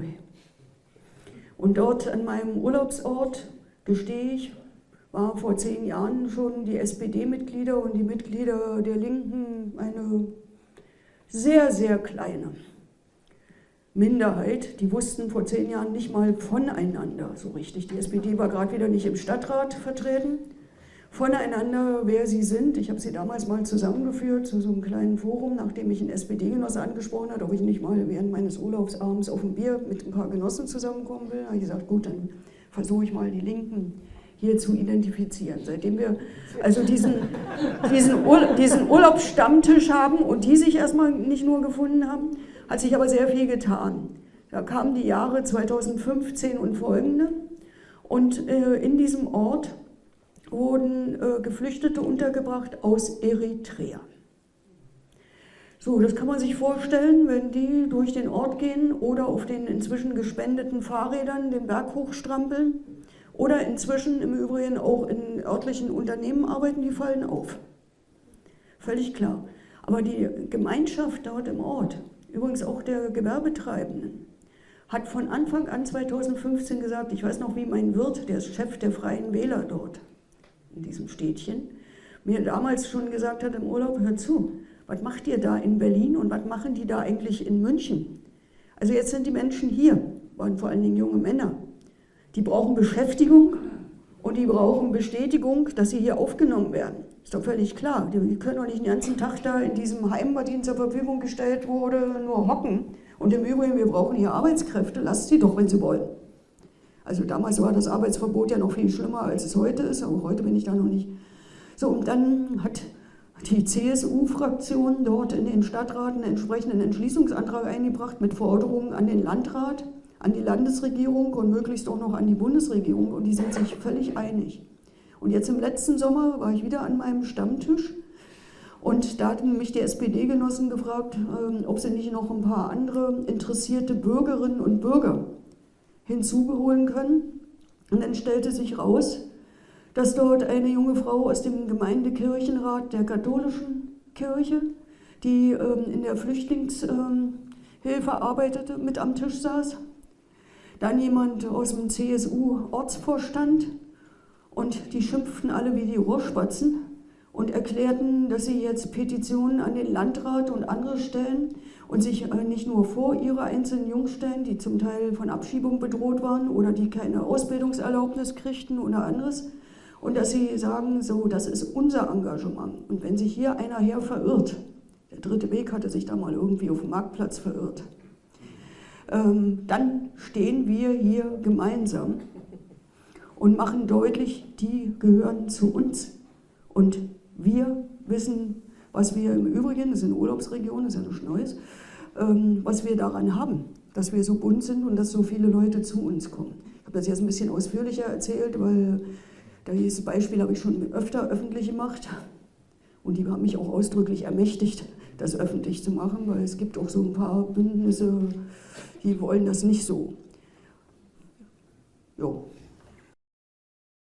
Und dort an meinem Urlaubsort, gestehe ich, war vor zehn Jahren schon die S P D-Mitglieder und die Mitglieder der Linken eine sehr, sehr kleine Minderheit. Die wussten vor zehn Jahren nicht mal voneinander so richtig. Die S P D war gerade wieder nicht im Stadtrat vertreten. Voneinander, wer sie sind. Ich habe sie damals mal zusammengeführt zu so einem kleinen Forum, nachdem mich ein S P D-Genosse angesprochen hat, ob ich nicht mal während meines Urlaubsabends auf ein Bier mit ein paar Genossen zusammenkommen will. Da habe ich gesagt, gut, dann versuche ich mal die Linken hier zu identifizieren. Seitdem wir also diesen, diesen, Ur, diesen Urlaubsstammtisch haben und die sich erstmal nicht nur gefunden haben, hat sich aber sehr viel getan. Da kamen die Jahre zweitausendfünfzehn und folgende und äh, in diesem Ort wurden äh, Geflüchtete untergebracht aus Eritrea. So, das kann man sich vorstellen, wenn die durch den Ort gehen oder auf den inzwischen gespendeten Fahrrädern den Berg hochstrampeln oder inzwischen im Übrigen auch in örtlichen Unternehmen arbeiten, die fallen auf. Völlig klar. Aber die Gemeinschaft dort im Ort, übrigens auch der Gewerbetreibenden, hat von Anfang an zweitausendfünfzehn gesagt, ich weiß noch, wie mein Wirt, der ist Chef der Freien Wähler dort, in diesem Städtchen, mir damals schon gesagt hat im Urlaub, hör zu, was macht ihr da in Berlin und was machen die da eigentlich in München? Also jetzt sind die Menschen hier, waren vor allen Dingen junge Männer, die brauchen Beschäftigung und die brauchen Bestätigung, dass sie hier aufgenommen werden. Ist doch völlig klar, die können doch nicht den ganzen Tag da in diesem Heim, was ihnen zur Verfügung gestellt wurde, nur hocken. Und im Übrigen, wir brauchen hier Arbeitskräfte, lasst sie doch, wenn sie wollen. Also damals war das Arbeitsverbot ja noch viel schlimmer, als es heute ist, aber heute bin ich da noch nicht. So, und dann hat die C S U-Fraktion dort in den Stadtrat einen entsprechenden Entschließungsantrag eingebracht mit Forderungen an den Landrat, an die Landesregierung und möglichst auch noch an die Bundesregierung und die sind sich völlig einig. Und jetzt im letzten Sommer war ich wieder an meinem Stammtisch und da hatten mich die S P D-Genossen gefragt, ob sie nicht noch ein paar andere interessierte Bürgerinnen und Bürger hinzuholen können. Und dann stellte sich raus, dass dort eine junge Frau aus dem Gemeindekirchenrat der katholischen Kirche, die ähm, in der Flüchtlingshilfe ähm, arbeitete, mit am Tisch saß. Dann jemand aus dem C S U-Ortsvorstand und die schimpften alle wie die Rohrspatzen und erklärten, dass sie jetzt Petitionen an den Landrat und andere stellen und sich nicht nur vor ihre einzelnen Jungs stellen, die zum Teil von Abschiebung bedroht waren oder die keine Ausbildungserlaubnis kriegten oder anderes. Und dass sie sagen, so, das ist unser Engagement. Und wenn sich hier einer her verirrt, der dritte Weg hatte sich da mal irgendwie auf dem Marktplatz verirrt, ähm, dann stehen wir hier gemeinsam und machen deutlich, die gehören zu uns. Und wir wissen, was wir im Übrigen, das sind Urlaubsregionen, das ist ja nichts Neues, ähm, was wir daran haben, dass wir so bunt sind und dass so viele Leute zu uns kommen. Ich habe das jetzt ein bisschen ausführlicher erzählt, weil dieses Beispiel habe ich schon öfter öffentlich gemacht und die haben mich auch ausdrücklich ermächtigt, das öffentlich zu machen, weil es gibt auch so ein paar Bündnisse, die wollen das nicht so. Jo.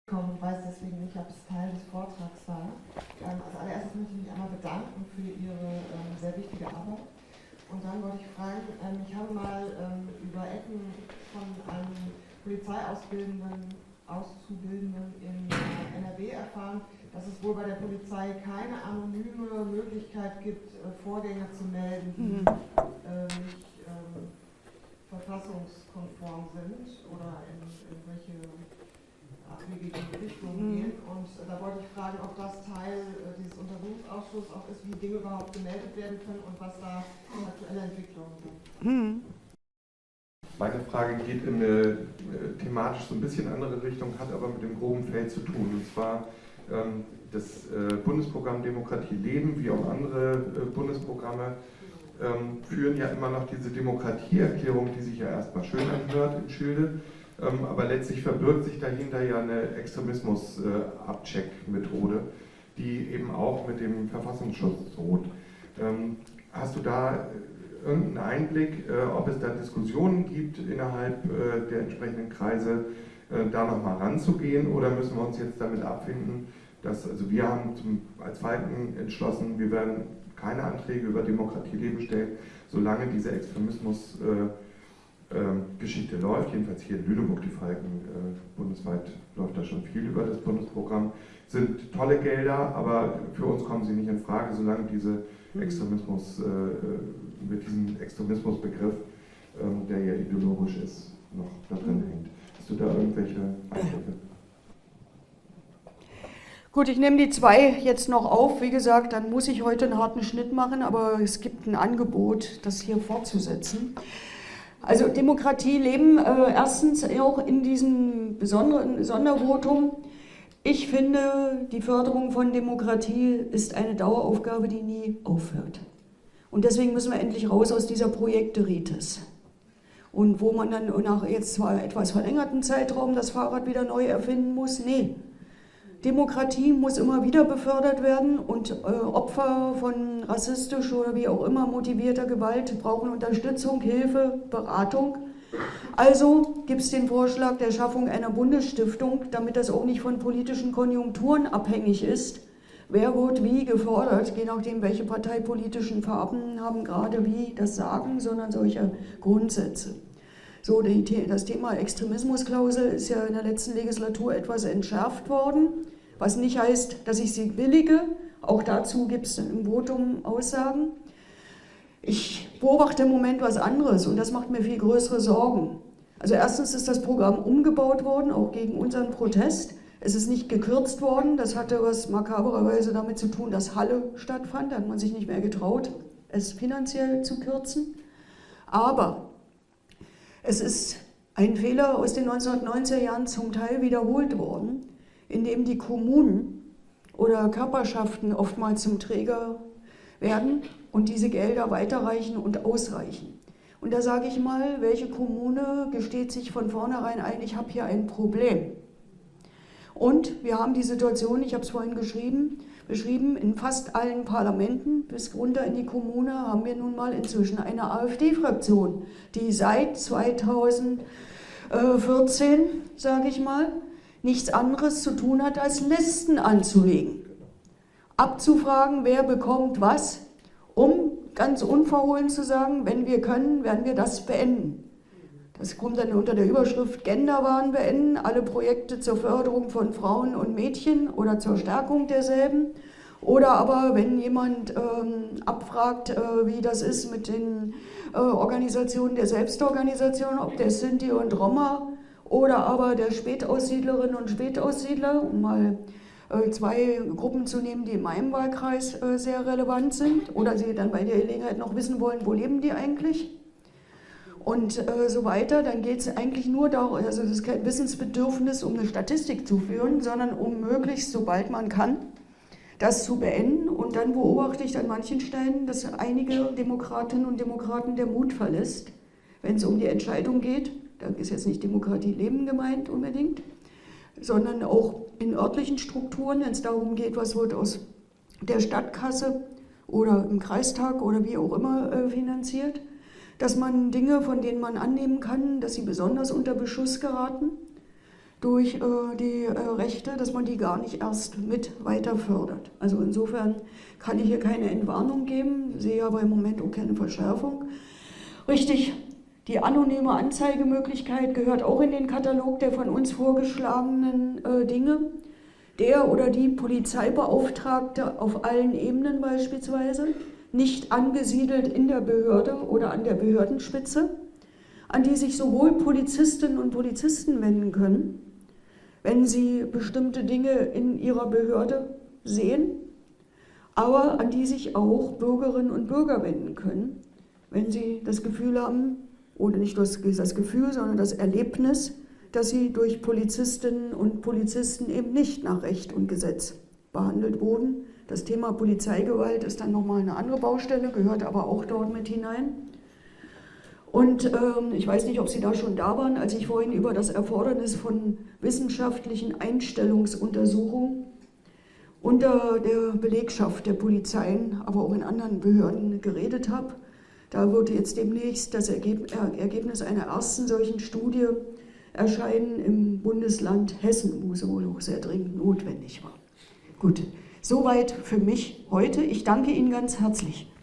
und weiß deswegen nicht, ob es Teil des Vortrags war. Ähm, als allererstes möchte ich mich einmal bedanken für Ihre ähm, sehr wichtige Arbeit. Und dann wollte ich fragen, ähm, ich habe mal ähm, über Ecken von einem Polizeiausbildenden, Auszubildenden in äh, N R W erfahren, dass es wohl bei der Polizei keine anonyme Möglichkeit gibt, äh, Vorgänge zu melden, die äh, nicht ähm, verfassungskonform sind oder in, in welche abwegige Richtungen gehen. Und äh, da wollte ich fragen, ob das Teil äh, dieses Untersuchungsausschusses auch ist, wie Dinge überhaupt gemeldet werden können und was da aktuelle Entwicklungen sind. Hm. Meine Frage geht in eine äh, thematisch so ein bisschen andere Richtung, hat aber mit dem groben Feld zu tun. Und zwar ähm, das äh, Bundesprogramm Demokratie leben, wie auch andere äh, Bundesprogramme, ähm, führen ja immer noch diese Demokratieerklärung, die sich ja erstmal schön anhört im Schilde. Ähm, aber letztlich verbirgt sich dahinter ja eine Extremismus-Abcheck-Methode, die eben auch mit dem Verfassungsschutz droht. Ähm, hast du da irgendeinen Einblick, äh, ob es da Diskussionen gibt innerhalb äh, der entsprechenden Kreise, äh, da nochmal ranzugehen, oder müssen wir uns jetzt damit abfinden, dass, also wir haben zum, als Falken entschlossen, wir werden keine Anträge über Demokratieleben stellen, solange diese Extremismus äh, Geschichte läuft, jedenfalls hier in Lüneburg, die Falken, äh, bundesweit läuft da schon viel über das Bundesprogramm, sind tolle Gelder, aber für uns kommen sie nicht in Frage, solange diese Extremismus, äh, mit diesem Extremismusbegriff, äh, der ja ideologisch ist, noch da drin hängt. Hast du da irgendwelche Einblicke? Gut, ich nehme die zwei jetzt noch auf. Wie gesagt, dann muss ich heute einen harten Schnitt machen, aber es gibt ein Angebot, das hier fortzusetzen. Also Demokratie leben, äh, erstens auch in diesem besonderen Sondervotum. Ich finde, die Förderung von Demokratie ist eine Daueraufgabe, die nie aufhört. Und deswegen müssen wir endlich raus aus dieser Projekteritis. Und wo man dann nach jetzt zwar etwas verlängerten Zeitraum das Fahrrad wieder neu erfinden muss, nee. Demokratie muss immer wieder befördert werden und äh, Opfer von rassistisch oder wie auch immer motivierter Gewalt brauchen Unterstützung, Hilfe, Beratung. Also gibt es den Vorschlag der Schaffung einer Bundesstiftung, damit das auch nicht von politischen Konjunkturen abhängig ist. Wer wird wie gefordert, je nachdem, welche parteipolitischen Farben haben gerade wie das Sagen, sondern solche Grundsätze. So, die, das Thema Extremismusklausel ist ja in der letzten Legislatur etwas entschärft worden, was nicht heißt, dass ich sie billige. Auch dazu gibt es im Votum Aussagen. Ich beobachte im Moment was anderes und das macht mir viel größere Sorgen. Also erstens ist das Programm umgebaut worden, auch gegen unseren Protest. Es ist nicht gekürzt worden. Das hatte was makabererweise damit zu tun, dass Halle stattfand. Da hat man sich nicht mehr getraut, es finanziell zu kürzen. Aber es ist ein Fehler aus den neunzehnhundertneunziger Jahren zum Teil wiederholt worden, indem die Kommunen oder Körperschaften oftmals zum Träger werden und diese Gelder weiterreichen und ausreichen. Und da sage ich mal, welche Kommune gesteht sich von vornherein ein, ich habe hier ein Problem. Und wir haben die Situation, ich habe es vorhin geschrieben, beschrieben, in fast allen Parlamenten bis runter in die Kommune haben wir nun mal inzwischen eine AfD-Fraktion, die seit zweitausendvierzehn, sage ich mal, nichts anderes zu tun hat, als Listen anzulegen. Abzufragen, wer bekommt was, um ganz unverhohlen zu sagen, wenn wir können, werden wir das beenden. Das kommt dann unter der Überschrift Genderwahn beenden, alle Projekte zur Förderung von Frauen und Mädchen oder zur Stärkung derselben. Oder aber, wenn jemand ähm, abfragt, äh, wie das ist mit den äh, Organisationen der Selbstorganisation, ob der Sinti und Roma oder aber der Spätaussiedlerinnen und Spätaussiedler, um mal äh, zwei Gruppen zu nehmen, die in meinem Wahlkreis äh, sehr relevant sind, oder Sie dann bei der Gelegenheit noch wissen wollen, wo leben die eigentlich? Und äh, so weiter, dann geht es eigentlich nur darum, also das ist kein Wissensbedürfnis, um eine Statistik zu führen, sondern um möglichst, sobald man kann, das zu beenden. Und dann beobachte ich an manchen Stellen, dass einige Demokratinnen und Demokraten der Mut verlässt, wenn es um die Entscheidung geht. Da ist jetzt nicht Demokratie leben gemeint unbedingt, sondern auch in örtlichen Strukturen, wenn es darum geht, was wird aus der Stadtkasse oder im Kreistag oder wie auch immer äh, finanziert, dass man Dinge, von denen man annehmen kann, dass sie besonders unter Beschuss geraten, durch äh, die äh, Rechte, dass man die gar nicht erst mit weiter fördert. Also insofern kann ich hier keine Entwarnung geben, sehe aber im Moment auch keine Verschärfung. Richtig, die anonyme Anzeigemöglichkeit gehört auch in den Katalog der von uns vorgeschlagenen äh, Dinge. Der oder die Polizeibeauftragte auf allen Ebenen beispielsweise, nicht angesiedelt in der Behörde oder an der Behördenspitze, an die sich sowohl Polizistinnen und Polizisten wenden können, wenn sie bestimmte Dinge in ihrer Behörde sehen, aber an die sich auch Bürgerinnen und Bürger wenden können, wenn sie das Gefühl haben, oder nicht das, das Gefühl, sondern das Erlebnis, dass sie durch Polizistinnen und Polizisten eben nicht nach Recht und Gesetz behandelt wurden. Das Thema Polizeigewalt ist dann nochmal eine andere Baustelle, gehört aber auch dort mit hinein. Und ähm, ich weiß nicht, ob Sie da schon da waren, als ich vorhin über das Erfordernis von wissenschaftlichen Einstellungsuntersuchungen unter der Belegschaft der Polizeien, aber auch in anderen Behörden geredet habe. Da wird jetzt demnächst das Ergebnis einer ersten solchen Studie erscheinen im Bundesland Hessen, wo es wohl auch sehr dringend notwendig war. Gut, soweit für mich heute. Ich danke Ihnen ganz herzlich.